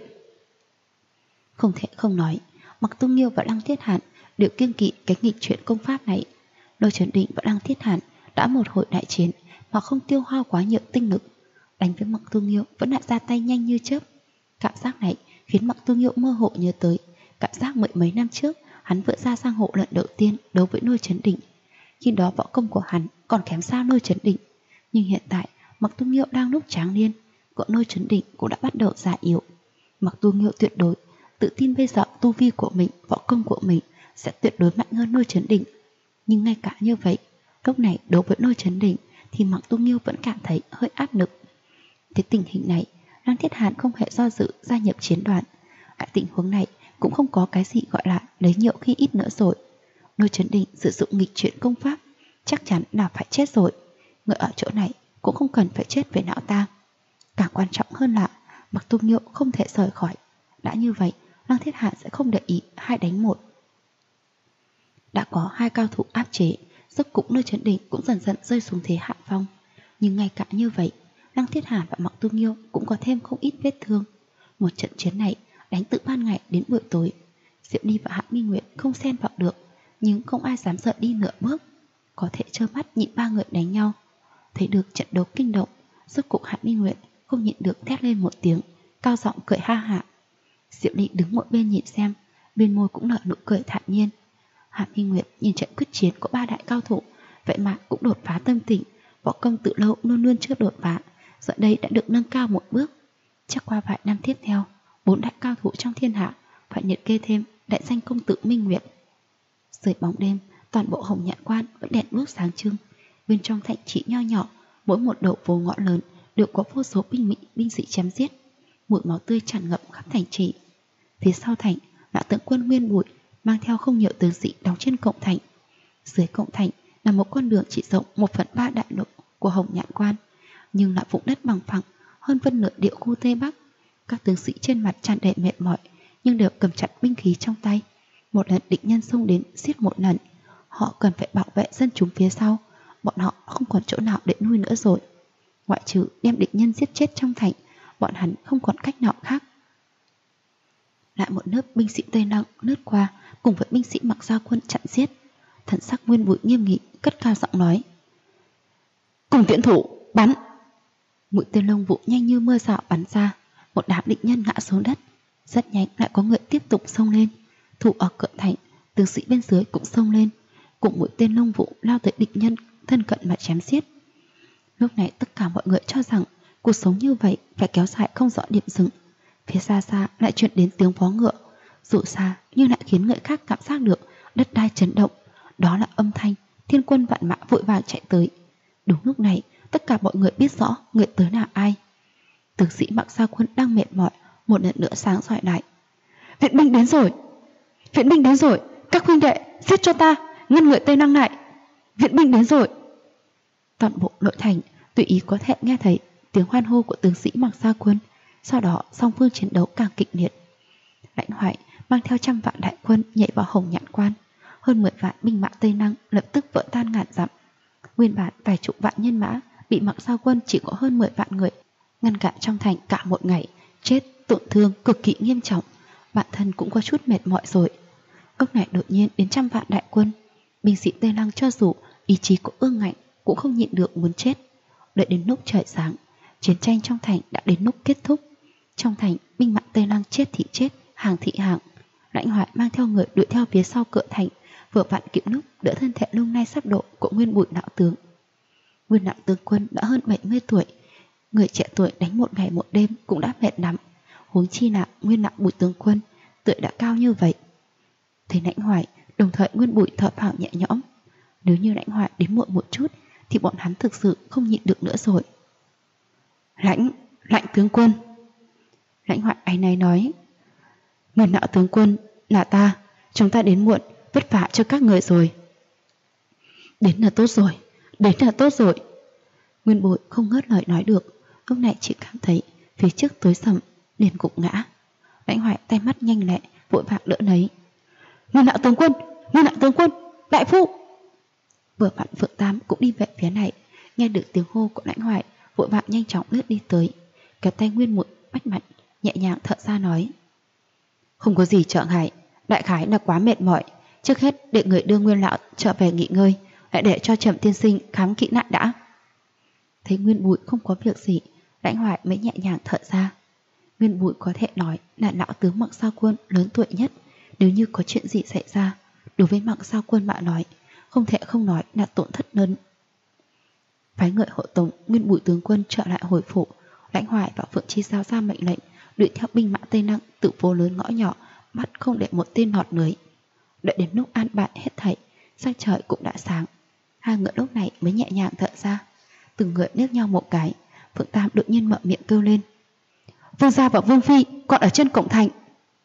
Không thể không nói, Mạc Tu Nghiêu và Lăng Thiết Hàn đều kiêng kỵ cái nghịch chuyển công pháp này. Lôi Chấn Định và Lăng Thiết Hàn đã một hồi đại chiến mà không tiêu hao quá nhiều tinh lực, đánh với Mạc Tu Nghiêu vẫn lại ra tay nhanh như chớp. Cảm giác này khiến Mạc Tu Nghiêu mơ hồ nhớ tới cảm giác mười mấy năm trước hắn vừa ra giang hồ lần đầu tiên đấu với Lôi Chấn Định. Khi đó võ công của hắn còn kém xa Lôi Chấn Định, nhưng hiện tại Mạc Tu Nghiêu đang lúc tráng niên, còn Lôi Chấn Định cũng đã bắt đầu già yếu. Mạc Tu Nghiêu tuyệt đối tự tin bây giờ tu vi của mình, võ công của mình sẽ tuyệt đối mạnh hơn Lôi Chấn Định. Nhưng ngay cả như vậy, lúc này đối với Lôi Chấn Định thì Mạc Tu Nghiêu vẫn cảm thấy hơi áp lực. Cái tình hình này, Lăng Thiết Hàn không hề do dự gia nhập chiến đoàn. Tại tình huống này cũng không có cái gì gọi là lấy nhiều khi ít nữa rồi. Lôi Chấn Định sử dụng nghịch chuyển công pháp, chắc chắn là phải chết rồi. Người ở chỗ này cũng không cần phải chết về não tang. Càng quan trọng hơn là Mạc Tu Nghiêu không thể rời khỏi. Đã như vậy, Lăng Thiết Hàn sẽ không để ý 2 đánh 1. Đã có 2 cao thủ áp chế, rốt cục Lôi Chấn Định cũng dần dần rơi xuống thế hạ phong. Nhưng ngay cả như vậy, Lăng Thiết Hàn và Mạc Tu Nghiêu cũng có thêm không ít vết thương. Một trận chiến này đánh từ ban ngày đến buổi tối. Diệp Ly và Hạ Minh Nguyệt không xen vào được, nhưng không ai dám rời đi nửa bước, có thể trơ mắt nhìn 3 người đánh nhau. Thấy được trận đấu kinh động, rốt cục Hạ Minh Nguyệt không nhịn được thét lên một tiếng, cao giọng cười ha hả. Diệp Ly đứng một bên nhìn xem, bên môi cũng nở nụ cười thản nhiên. Hạ Minh Nguyệt nhìn trận quyết chiến của 3 đại cao thủ, vậy mà cũng đột phá tâm tình, võ công từ lâu luôn luôn chưa đột phá, giờ đây đã được nâng cao một bước. Chắc qua vài năm tiếp theo, 4 đại cao thủ trong thiên hạ phải liệt kê thêm đại danh công tử Minh Nguyệt. Dưới bóng đêm, toàn bộ Hồng Nhạn Quan vẫn đèn đuốc sáng trưng. Bên trong thành trì nho nhỏ, mỗi một đầu phố ngõ lớn đều có vô số binh sĩ chém giết, mùi máu tươi tràn ngập khắp thành trì. Phía sau thành là tướng quân Nguyên Bụi mang theo không nhiều tướng sĩ đóng trên cổng thành. Dưới cổng thành là một con đường chỉ rộng 1/3 đại lộ của Hồng Nhạn Quan, nhưng là vùng đất bằng phẳng hơn phân nửa địa khu Tây Bắc. Các tướng sĩ trên mặt tràn đầy mệt mỏi, nhưng đều cầm chặt binh khí trong tay. Một lần địch nhân xông đến giết một lần, họ cần phải bảo vệ dân chúng phía sau. Bọn họ không còn chỗ nào để nuôi nữa rồi. Ngoại trừ đem địch nhân giết chết trong thành, bọn hắn không còn cách nào khác. Lại một lớp binh sĩ Tây Lăng lướt qua, cùng với binh sĩ Mặc Gia Quân chặn giết. Thần sắc Nguyên Bụi nghiêm nghị, cất cao giọng nói: "Cùng tiến thủ, bắn!" Mũi tên lông vụ nhanh như mưa rào bắn ra, một đám địch nhân ngã xuống đất. Rất nhanh lại có người tiếp tục xông lên. Thủ ở cửa thành tướng sĩ bên dưới cũng xông lên, cùng mũi tên lông vũ lao tới địch nhân thân cận mà chém giết. Lúc này tất cả mọi người cho rằng cuộc sống như vậy phải kéo dài không rõ điểm dừng. Phía xa xa lại truyền đến tiếng vó ngựa, dù xa nhưng lại khiến người khác cảm giác được đất đai chấn động. Đó là âm thanh thiên quân vạn mã vội vàng chạy tới. Đúng lúc này tất cả mọi người biết rõ người tới là ai. Tướng sĩ Mặc Gia Quân đang mệt mỏi một lần nữa sáng soi lại. Viện binh đến rồi! Viện binh đến rồi! Các huynh đệ, giết cho ta, ngăn người Tây Lăng lại! Viện binh đến rồi! Toàn bộ nội thành tùy ý có thể nghe thấy tiếng hoan hô của tướng sĩ Mặc Gia Quân. Sau đó song phương chiến đấu càng kịch liệt. Lãnh Hoại mang theo 100 vạn đại quân nhảy vào Hồng Nhạn Quan. Hơn 10 vạn binh mã Tây Lăng lập tức vỡ tan ngàn dặm. Nguyên bản vài chục vạn nhân mã bị Mặc Gia Quân chỉ có hơn 10 vạn người ngăn cản trong thành cả một ngày, chết tổn thương cực kỳ nghiêm trọng. Bản thân cũng có chút mệt mỏi rồi. Lúc này đột nhiên đến 100 vạn đại quân, binh sĩ Tây Lăng cho dù ý chí có ương ngạnh cũng không nhịn được muốn chết. Đợi đến lúc trời sáng, chiến tranh trong thành đã đến lúc kết thúc. Trong thành binh mã Tây Lăng chết thì chết, hàng thị hàng. Lãnh Hoại mang theo người đuổi theo phía sau cửa thành, vừa vặn kịp lúc đỡ thân thể lung lay sắp độ của Nguyên Bùi lão tướng. Nguyên lão tướng quân đã hơn 70 tuổi, người trẻ tuổi đánh một ngày một đêm cũng đã mệt lắm, huống chi là Nguyên lão Bùi tướng quân tuổi đã cao như vậy. Thấy Lãnh Hoại, đồng thời Nguyên Bùi thở phào nhẹ nhõm. Nếu như Lãnh Hoại đến muộn một chút thì bọn hắn thực sự không nhịn được nữa rồi. Lãnh tướng quân. Lãnh Hoại áy náy nói. Nguyên lão tướng quân, là ta, chúng ta đến muộn, vất vả cho các người rồi. Đến là tốt rồi, đến là tốt rồi. Nguyên Bùi không ngớt lời nói được, lúc này chỉ cảm thấy phía trước tối sầm, liền gục ngã. Lãnh Hoại tay mắt nhanh lẹ, vội vàng đỡ lấy. Nguyên lão tướng quân, Nguyên lão tướng quân, đại phu. Vừa vặn Phượng Tam cũng đi về phía này, nghe được tiếng hô của Lãnh Hoại, vội vàng nhanh chóng lướt đi tới, kéo tay Nguyên Bùi bách mặt, nhẹ nhàng thở ra nói. Không có gì trở ngại, đại khái là quá mệt mỏi, trước hết để người đưa Nguyên lão trở về nghỉ ngơi, lại để cho Trầm tiên sinh khám kỹ lại đã. Thấy Nguyên Bùi không có việc gì, Lãnh Hoại mới nhẹ nhàng thở ra. Nguyên Bùi có thể nói là lão tướng Mặc Gia Quân lớn tuổi nhất, nếu như có chuyện gì xảy ra, đối với Mặc Gia Quân mà nói, không thể không nói là tổn thất lớn. Phái người hộ tống Nguyên Bùi tướng quân trở lại hồi phủ, Lãnh Hoại và Phượng Chi Giao ra mệnh lệnh đuổi theo binh mã Tây Lăng từ phố lớn ngõ nhỏ, bắt không để một tên lọt lưới. Đợi đến lúc an bài hết thảy, sắc trời cũng đã sáng. Hai người lúc này mới nhẹ nhàng thở ra. Từng người liếc nhau một cái, Phượng Tam đột nhiên mở miệng kêu lên. Vương gia và Vương phi còn ở trên cổng thành.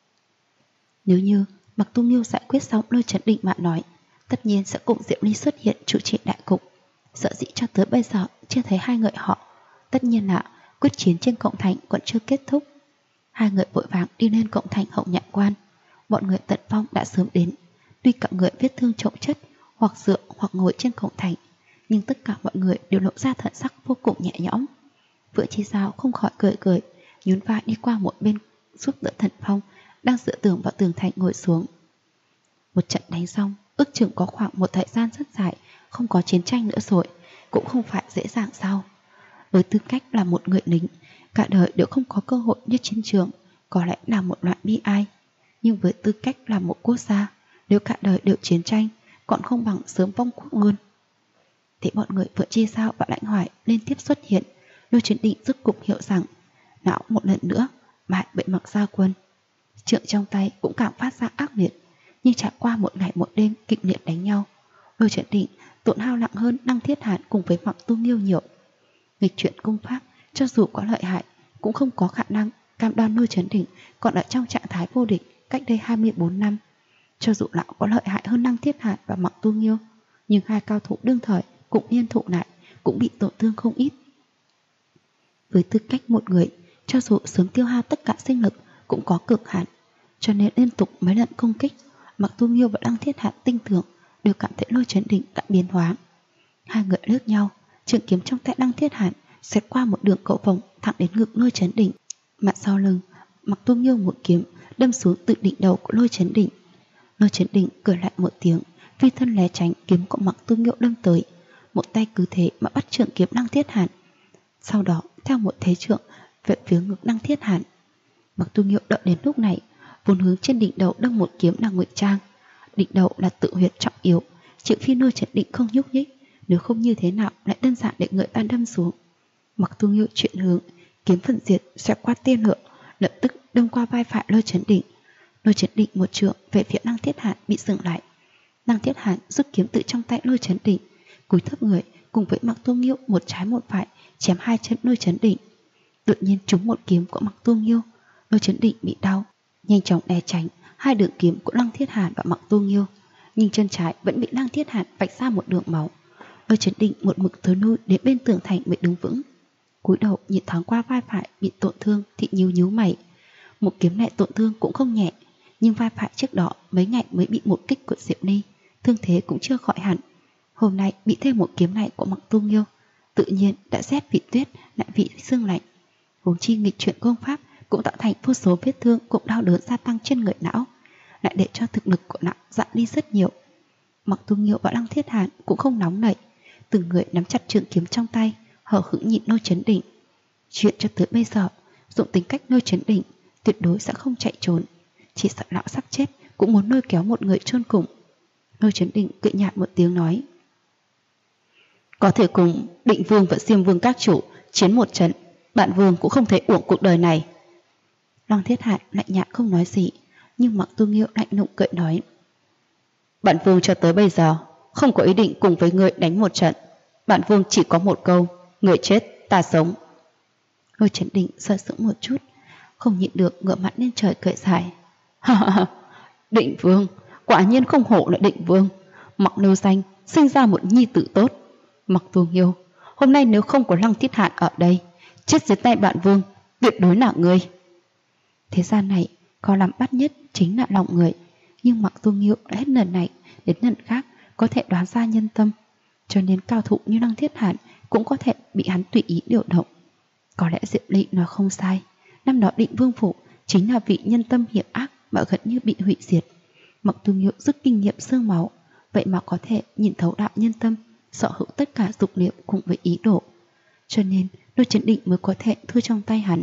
Nếu như Mặc Tu Nghiêu giải quyết xong Lôi Chấn Định mà nói, tất nhiên sẽ cùng Diệu Ly xuất hiện chủ trì đại cục. Sợ dĩ cho tới bây giờ chưa thấy hai người họ, tất nhiên là quyết chiến trên cổng thành còn chưa kết thúc. Hai người vội vàng đi lên cổng thành Hồng Nhạn Quan. Bọn người Tận Phong đã sớm đến, tuy cả người vết thương chồng chất, hoặc dựa hoặc ngồi trên cổng thành, nhưng tất cả mọi người đều lộ ra thần sắc vô cùng nhẹ nhõm. Phượng Chi Giao không khỏi cười cười, nhún vai đi qua một bên giúp đỡ Tận Phong đang dựa tường vào tường thành ngồi xuống. Một trận đánh xong, ước chừng có khoảng một thời gian rất dài không có chiến tranh nữa rồi, cũng không phải dễ dàng sao. Với tư cách là một người lính, cả đời đều không có cơ hội như chiến trường, có lẽ là một loại bi ai. Nhưng với tư cách là một quốc gia, nếu cả đời đều chiến tranh, còn không bằng sớm vong quốc luôn. Thế bọn người Phượng Chi Giao và Lãnh Hoại liên tiếp xuất hiện, Lôi Chấn Định rốt cục hiểu rằng não một lần nữa bại bởi Mặc Gia Quân. Trượng trong tay cũng càng phát ra ác liệt, nhưng trải qua một ngày một đêm kịch liệt đánh nhau, Lôi Chấn Định tổn hao nặng hơn Lăng Thiết Hàn cùng với Mặc Tu Nghiêu nhiều. Nghịch chuyển công pháp cho dù có lợi hại cũng không có khả năng cam đoan Lôi Chấn Định còn ở trong trạng thái vô địch cách đây 24 năm. Cho dù lão có lợi hại hơn Lăng Thiết Hàn và Mặc Tu Nghiêu, nhưng hai cao thủ đương thời cũng liên thủ lại cũng bị tổn thương không ít. Với tư cách một người, cho dù sớm tiêu hao tất cả sinh lực cũng có cực hạn, cho nên liên tục mấy lần công kích, Mặc Tu Nghiêu và Lăng Thiết Hàn tinh tưởng đều cảm thấy Lôi Chấn Định đã biến hóa. Hai người lướt nhau, trường kiếm trong tay Lăng Thiết Hàn xẹt qua một đường cầu vồng thẳng đến ngực Lôi Chấn Định. Mặt sau lưng, Mặc Tu Nghiêu một kiếm đâm xuống từ đỉnh đầu của Lôi Chấn Định. Lôi Chấn Định cười lại một tiếng, phi thân né tránh kiếm của Mặc Tu Nghiêu đâm tới, một tay cứ thế mà bắt trường kiếm Lăng Thiết Hàn. Sau đó theo một thế trượng về phía ngực Lăng Thiết Hàn. Mặc Tu Nghiêu đợi đến lúc này, vốn hướng trên đỉnh đầu đâm một kiếm là ngụy trang, đỉnh đầu là tự huyệt trọng yếu, trừ phi Lôi Chấn Định không nhúc nhích, nếu không như thế nào lại đơn giản để người ta đâm xuống. Mặc Tu Nghiêu chuyển hướng, kiếm phần diệt xoẹt qua tia lửa, lập tức đâm qua vai phải Lôi Chấn Định. Lôi Chấn Định một trượng về phía Lăng Thiết Hàn bị dừng lại. Lăng Thiết Hàn rút kiếm từ trong tay Lôi Chấn Định, cúi thấp người cùng với Mặc Tu Nghiêu một trái một phải chém hai chân Lôi Chấn Định. Tự nhiên trúng một kiếm của Mặc Tu Nghiêu, Lôi Chấn Định bị đau, nhanh chóng né tránh hai đường kiếm của Lăng Thiết Hàn và Mặc Tu Nghiêu, nhưng chân trái vẫn bị Lăng Thiết Hàn vạch ra một đường máu. Lôi Chấn Định một mực thối lui đến bên tường thành mới đứng vững. Cúi đầu nhìn thoáng qua vai phải bị tổn thương thì nhíu mày. Một kiếm này tổn thương cũng không nhẹ, nhưng vai phải trước đó mấy ngày mới bị một kích của Diệu Ly, thương thế cũng chưa khỏi hẳn. Hôm nay bị thêm một kiếm này của Mặc Tu Nghiêu, tự nhiên đã rét vị tuyết lại vị xương lạnh. Huống chi nghịch chuyển công pháp cũng tạo thành vô số vết thương cũng đau đớn gia tăng trên người não, lại để cho thực lực của não giảm đi rất nhiều. Mặc Tu Nghiêu và Lăng Thiết Hàn cũng không nóng nảy, từng người nắm chặt trường kiếm trong tay, hờ hững nhịn Lôi Chấn Định. Chuyện cho tới bây giờ, dụng tính cách Lôi Chấn Định tuyệt đối sẽ không chạy trốn, chỉ sợ lão sắp chết cũng muốn lôi kéo một người chôn cùng. Lôi Chấn Định cười nhạt một tiếng nói: có thể cùng Định Vương và Diêm Vương các chủ chiến một trận, bạn Vương cũng không thể uổng cuộc đời này. Lăng Thiết Hàn lạnh nhạt không nói gì, nhưng Mặc Tu Nghiêu lạnh lùng cười nói: bạn Vương cho tới bây giờ không có ý định cùng với người đánh một trận. Bạn Vương chỉ có một câu: người chết ta sống. Lôi Chấn Định sơ sững một chút, không nhịn được ngửa mặt lên trời cười dài: Định Vương, quả nhiên không hổ là Định Vương. Mặc Lưu Danh sinh ra một nhi tử tốt. Mặc Tu Nghiêu, hôm nay nếu không có Lăng Thiết Hàn ở đây, chết dưới tay bạn Vương tuyệt đối là ngươi. Thế gian này có làm bắt nhất chính là lòng người, nhưng Mặc Tu Nghiêu hết lần này đến lần khác có thể đoán ra nhân tâm, cho nên cao thủ như Lăng Thiết Hàn cũng có thể bị hắn tùy ý điều động. Có lẽ Diệu Ly nói không sai, năm đó Định Vương phủ chính là vị nhân tâm hiểm ác mà gần như bị hủy diệt. Mặc Tu Nghiêu rất kinh nghiệm xương máu, vậy mà có thể nhìn thấu đạo nhân tâm, sở hữu tất cả dục niệm cùng với ý đồ, cho nên Lôi Chấn Định mới có thể thua trong tay hắn.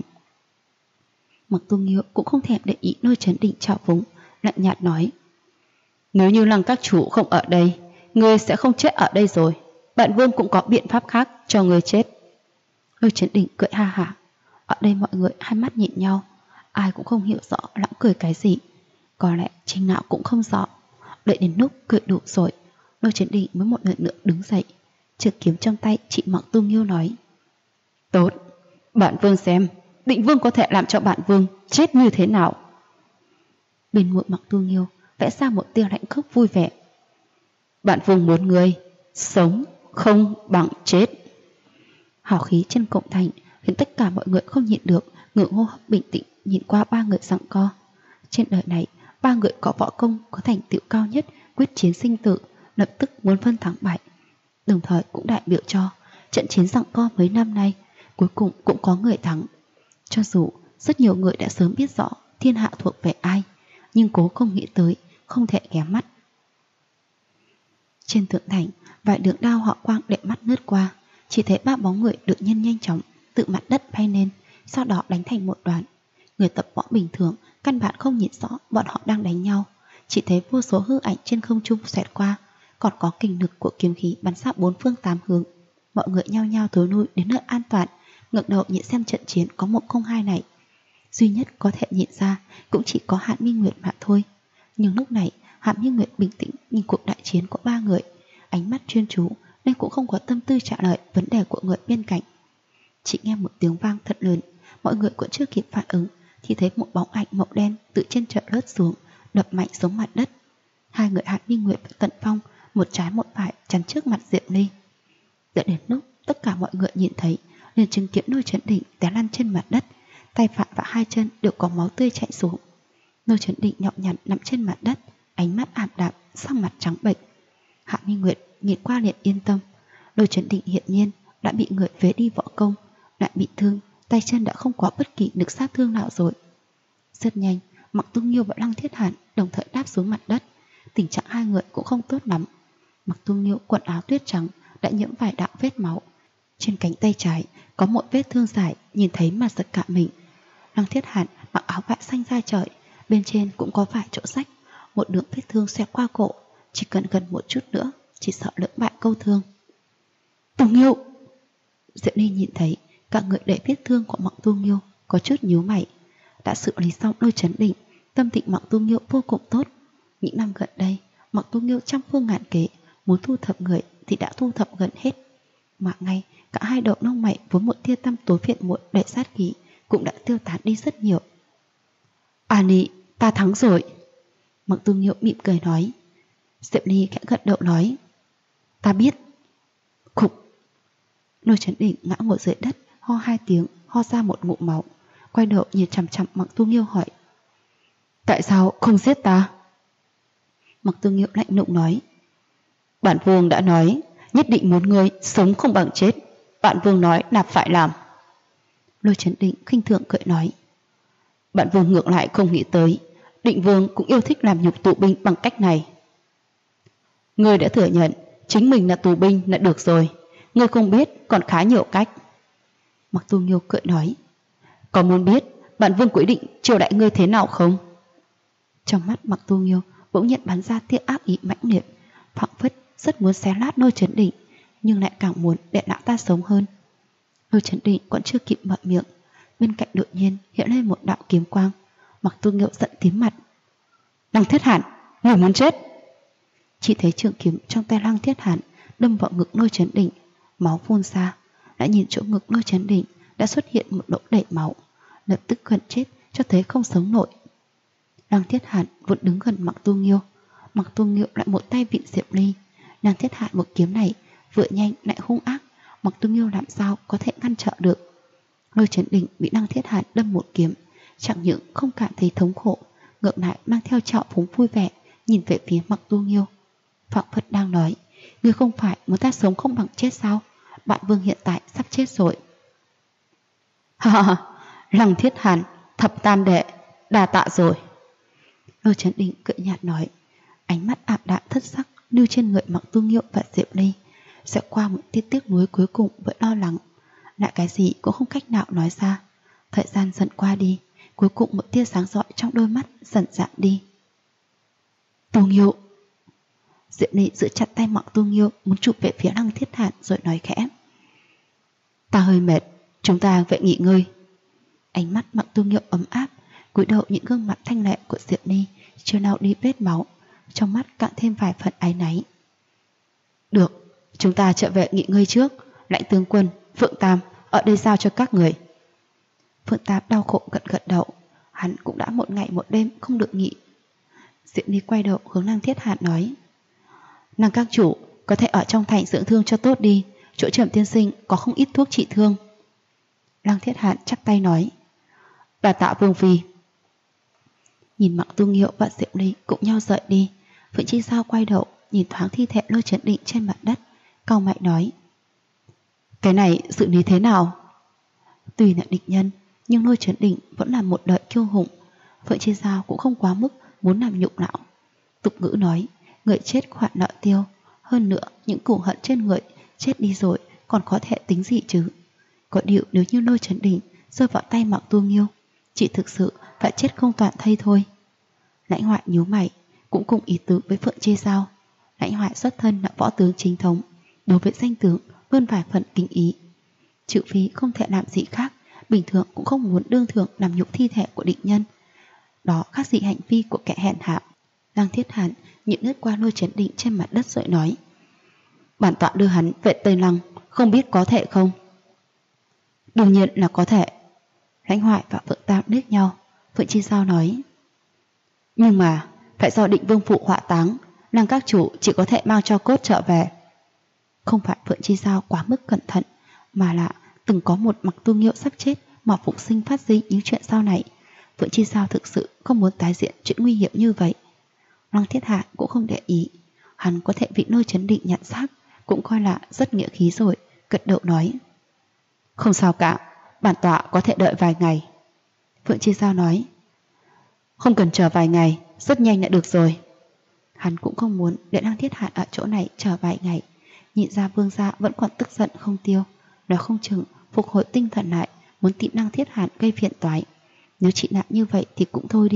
Mặc Tu Nghiêu cũng không thèm để ý Lôi Chấn Định trào phúng, lạnh nhạt nói: nếu như Lăng các chủ không ở đây, ngươi sẽ không chết ở đây rồi. Bạn Vương cũng có biện pháp khác cho ngươi chết. Lôi Chấn Định cười ha hả. Ở đây mọi người hai mắt nhìn nhau, ai cũng không hiểu rõ lão cười cái gì, có lẽ chính lão cũng không rõ. Đợi đến lúc cười đủ rồi, Lôi Chấn Định mới một lần nữa đứng dậy, trường kiếm trong tay chị Mặc Tu Nghiêu nói: tốt, bạn Vương xem Định Vương có thể làm cho bạn Vương chết như thế nào. Bên môi Mặc Tu Nghiêu vẽ ra một tia lạnh khốc vui vẻ: bạn Vương muốn ngươi sống không bằng chết. Hào khí trên cổng thành khiến tất cả mọi người không nhịn được ngừng hô hấp bình tĩnh nhìn qua ba người giằng co. Trên đời này, ba người có võ công có thành tựu cao nhất quyết chiến sinh tử, lập tức muốn phân thắng bại, đồng thời cũng đại biểu cho trận chiến giằng co mấy năm nay cuối cùng cũng có người thắng. Cho dù rất nhiều người đã sớm biết rõ thiên hạ thuộc về ai, nhưng cố không nghĩ tới không thể ghé mắt. Trên thượng thành, vài đường đao họ quang đệ mắt lướt qua, chỉ thấy ba bóng người đột nhiên nhanh chóng tự mặt đất bay lên, sau đó đánh thành một đoàn. Người tập võ bình thường căn bản không nhìn rõ bọn họ đang đánh nhau, chỉ thấy vô số hư ảnh trên không trung xoẹt qua, còn có kình lực của kiếm khí bắn ra bốn phương tám hướng. Mọi người nhao nhao thối lui đến nơi an toàn, ngẩng đầu nhìn xem trận chiến có một không hai này. Duy nhất có thể nhìn ra cũng chỉ có Hạn Minh Nguyệt mà thôi. Nhưng lúc này Hạn Minh Nguyệt bình tĩnh nhìn cuộc đại chiến của ba người, ánh mắt chuyên chú nên cũng không có tâm tư trả lời vấn đề của người bên cạnh. Chỉ nghe một tiếng vang thật lớn, mọi người cũng chưa kịp phản ứng thì thấy một bóng ảnh màu đen từ trên trời lướt xuống, đập mạnh xuống mặt đất. Hai người Hạn Minh Nguyệt và Tận Phong một trái một phải chắn trước mặt Diệu Ly. Đợi đến lúc tất cả mọi người nhìn thấy, liền chứng kiến Lôi Chấn Định té lăn trên mặt đất, tay phải và hai chân đều có máu tươi chảy xuống. Lôi Chấn Định nhọn nhặn nằm trên mặt đất, ánh mắt ảm đạm, sắc mặt trắng bệch. Hạ Minh Nguyệt nhìn qua liền yên tâm. Lôi Chấn Định hiện nhiên đã bị người phế đi võ công, lại bị thương, tay chân đã không có bất kỳ lực sát thương nào rồi. Rất nhanh, Mặc Tu Nghiêu và Lăng Thiết Hàn đồng thời đáp xuống mặt đất. Tình trạng hai người cũng không tốt lắm. Mặc Tu Nghiêu quần áo tuyết trắng đã nhiễm vài đạo vết máu, trên cánh tay trái có một vết thương dài nhìn thấy mà giật cả mình. Lăng Thiết Hàn mặc áo vải xanh da trời, bên trên cũng có vài chỗ rách, một đường vết thương xẹt qua cổ, chỉ cần gần một chút nữa, chỉ sợ lưỡng bại câu thương. Tu Nghiêu! Diệp Ly nhìn thấy cả người đầy vết thương của Mạc Tu Nghiêu, có chút nhíu mày. Đã xử lý xong Lôi Chấn Định, tâm tình Mạc Tu Nghiêu vô cùng tốt. Những năm gần đây, Mạc Tu Nghiêu trăm phương ngàn kế, muốn thu thập người thì đã thu thập gần hết. Mà ngay cả hai đầu lông mày vốn một tia tăm tối phiền muộn đầy sát khí cũng đã tiêu tán đi rất nhiều. Nị, ta thắng rồi. Mạc Tu Nghiêu mỉm cười nói. Diệp Ly khẽ gật đầu nói. Ta biết. Khục. Lôi Chấn Định ngã ngồi dưới đất, ho hai tiếng, ho ra một ngụm máu, quay đầu nhìn chằm chằm Mạc Tu Nghiêu hỏi. Tại sao không giết ta? Mạc Tu Nghiêu lạnh lùng nói. Bản vương đã nói, nhất định muốn ngươi sống không bằng chết. Bản vương nói là phải làm. Lôi Chấn Định khinh thường cười nói. Bản vương ngược lại không nghĩ tới, Định vương cũng yêu thích làm nhục tù binh bằng cách này. Ngươi đã thừa nhận chính mình là tù binh là được rồi. Ngươi không biết còn khá nhiều cách. Mạc Tu Nghiêu cười nói. Có muốn biết bản vương quyết định triều đại ngươi thế nào không? Trong mắt Mạc Tu Nghiêu bỗng nhận bắn ra tia ác ý mãnh liệt, phảng phất rất muốn xé lát Lôi Chấn Định, nhưng lại càng muốn để lão ta sống hơn. Lôi Chấn Định còn chưa kịp mở miệng, bên cạnh đột nhiên hiện lên một đạo kiếm quang. Mạc Tu Nghiêu giận tím mặt. Lăng Thiết Hàn, người muốn chết! Chỉ thấy trường kiếm trong tay Lăng Thiết Hàn đâm vào ngực Lôi Chấn Định, máu phun ra. Đã nhìn chỗ ngực Lôi Chấn Định đã xuất hiện một lỗ đầy máu, lập tức gần chết cho thấy không sống nổi. Lăng Thiết Hàn vụt đứng gần Mạc Tu Nghiêu. Mạc Tu Nghiêu lại một tay vịn Diệp Ly. Lăng Thiết Hàn một kiếm này vừa nhanh lại hung ác, Mạc Tu Nghiêu làm sao có thể ngăn trở được. Lôi Chấn Định bị Lăng Thiết Hàn đâm một kiếm, chẳng những không cảm thấy thống khổ, ngược lại mang theo trạo phúng vui vẻ nhìn về phía Mạc Tu Nghiêu, phảng phất đang nói. Ngươi không phải muốn ta sống không bằng chết sao? Bạn vương hiện tại sắp chết rồi. Ha ha, Lăng Thiết Hàn, thập tam đệ, đa tạ rồi. Lôi Chấn Định cười nhạt nói, ánh mắt ảm đạm thất sắc lưu trên người Mạc Tu Nghiêu và Diệp Ly, sẽ qua một tia tiếc nuối cuối cùng với lo lắng, lại cái gì cũng không cách nào nói ra. Thời gian dần qua đi, cuối cùng một tia sáng rọi trong đôi mắt dần dạn đi. Tu Nghiêu! Diệp Ly giữ chặt tay Mạc Tu Nghiêu, muốn chụp về phía Lăng Thiết Hàn rồi nói khẽ. Ta hơi mệt, chúng ta vậy nghỉ ngơi. Ánh mắt Mạc Tu Nghiêu ấm áp, cúi đầu những gương mặt thanh lệ của Diệp Ly chưa lau đi vết máu, trong mắt càng thêm vài phần áy náy. Được, chúng ta trở về nghỉ ngơi trước. Lãnh tướng quân, Phượng Tam ở đây giao cho các người. Phượng Tam đau khổ gật gật đầu, hắn cũng đã một ngày một đêm không được nghỉ. Diệp Ly quay đầu hướng Lăng Thiết Hàn nói. Lăng các chủ có thể ở trong thành dưỡng thương cho tốt đi, chỗ Trầm tiên sinh có không ít thuốc trị thương. Lăng Thiết Hàn chắp tay nói. Đa tạ vương phi. Nhìn Mạc Tu Nghiêu và Diệp Ly cùng nhau rời đi, Phượng Chi Sao quay đầu nhìn thoáng thi thể Lôi Chấn Định trên mặt đất, cau mày nói. Cái này xử lý thế nào? Tuy là địch nhân, nhưng Lôi Chấn Định vẫn là một đời kiêu hùng. Phượng Chi Sao cũng không quá mức muốn làm nhục lão. Tục ngữ nói, người chết khoản nợ tiêu. Hơn nữa, những củ hận trên người chết đi rồi còn có thể tính gì chứ? Có điều nếu như Lôi Chấn Định rơi vào tay Mạc Tu Nghiêu, chỉ thực sự phải chết không toàn thây thôi. Lãnh Hoại nhíu mày, cũng cùng ý tứ với Phượng Chi Sao. Lãnh Hoại xuất thân là võ tướng chính thống, đối với danh tướng luôn vài phần kính ý. Trừ phi không thể làm gì khác, bình thường cũng không muốn đương thường làm nhục thi thể của địch nhân. Đó khác gì hành vi của kẻ hèn hạ. Lăng Thiết Hàn nhìn lướt qua Lôi Chấn Định trên mặt đất rồi nói. Bản tọa đưa hắn về Tây Lăng, không biết có thể không? Đương nhiên là có thể. Lãnh Hoại và Phượng Tam liếc nhau. Phượng Chi Sao nói. Nhưng mà phải do Định vương phụ họa táng, Lăng các chủ chỉ có thể mang cho cốt trở về. Không phải Phượng Chi Sao quá mức cẩn thận, mà là từng có một Mạc Tu Nghiêu sắp chết mà phục sinh phát sinh những chuyện sau này. Phượng Chi Sao thực sự không muốn tái diễn chuyện nguy hiểm như vậy. Lăng Thiết Hạ cũng không để ý, hắn có thể bị Lôi Chấn Định nhận xác, cũng coi là rất nghĩa khí rồi, gật đầu nói. Không sao cả, bản tọa có thể đợi vài ngày. Phượng Chi Sao nói. Không cần chờ vài ngày, rất nhanh đã được rồi. Hắn cũng không muốn để Lăng Thiết Hàn ở chỗ này chờ vài ngày. Nhịn ra vương gia vẫn còn tức giận không tiêu, nói không chừng phục hồi tinh thần lại, muốn tìm Lăng Thiết Hàn gây phiền toái. Nếu chị nặng như vậy thì cũng thôi đi,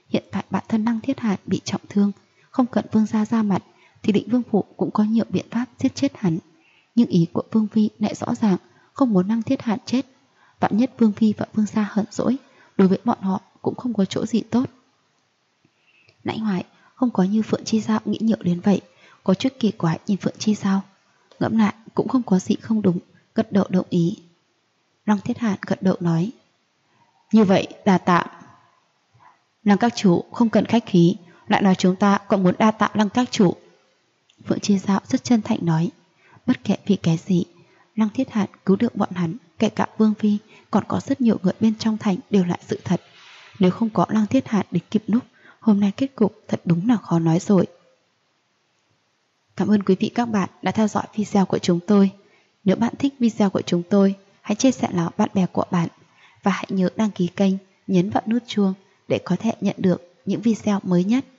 Hiện tại bản thân Lăng Thiết Hàn bị trọng thương, không cần Vương gia ra mặt thì Định Vương phủ cũng có nhiều biện pháp giết chết hắn. Nhưng ý của Vương phi lại rõ ràng, không muốn Lăng Thiết Hàn chết. Vạn nhất Vương phi và Vương gia hận dỗi, đối với bọn họ cũng không có chỗ gì tốt. Lãnh Hoài không có như Phượng Chi Giao nghĩ nhiều đến vậy, có chút kỳ quái nhìn Phượng Chi Giao. Ngẫm lại cũng không có gì không đúng, gật đầu đồng ý. Lăng Thiết Hàn gật đầu nói: như vậy đa tạ. Lăng các chủ không cần khách khí, lại nói chúng ta còn muốn đa tạ Lăng các chủ. Phượng Chi Giao rất chân thành nói: bất kể vì cái gì, Lăng Thiết Hàn cứu được bọn hắn, kể cả Vương phi, còn có rất nhiều người bên trong thành đều là sự thật. Nếu không có Lăng Thiết Hàn để kịp lúc, hôm nay kết cục thật đúng là khó nói rồi. Cảm ơn quý vị các bạn đã theo dõi video của chúng tôi. Nếu bạn thích video của chúng tôi, hãy chia sẻ nó bạn bè của bạn và hãy nhớ đăng ký kênh, nhấn vào nút chuông để có thể nhận được những video mới nhất.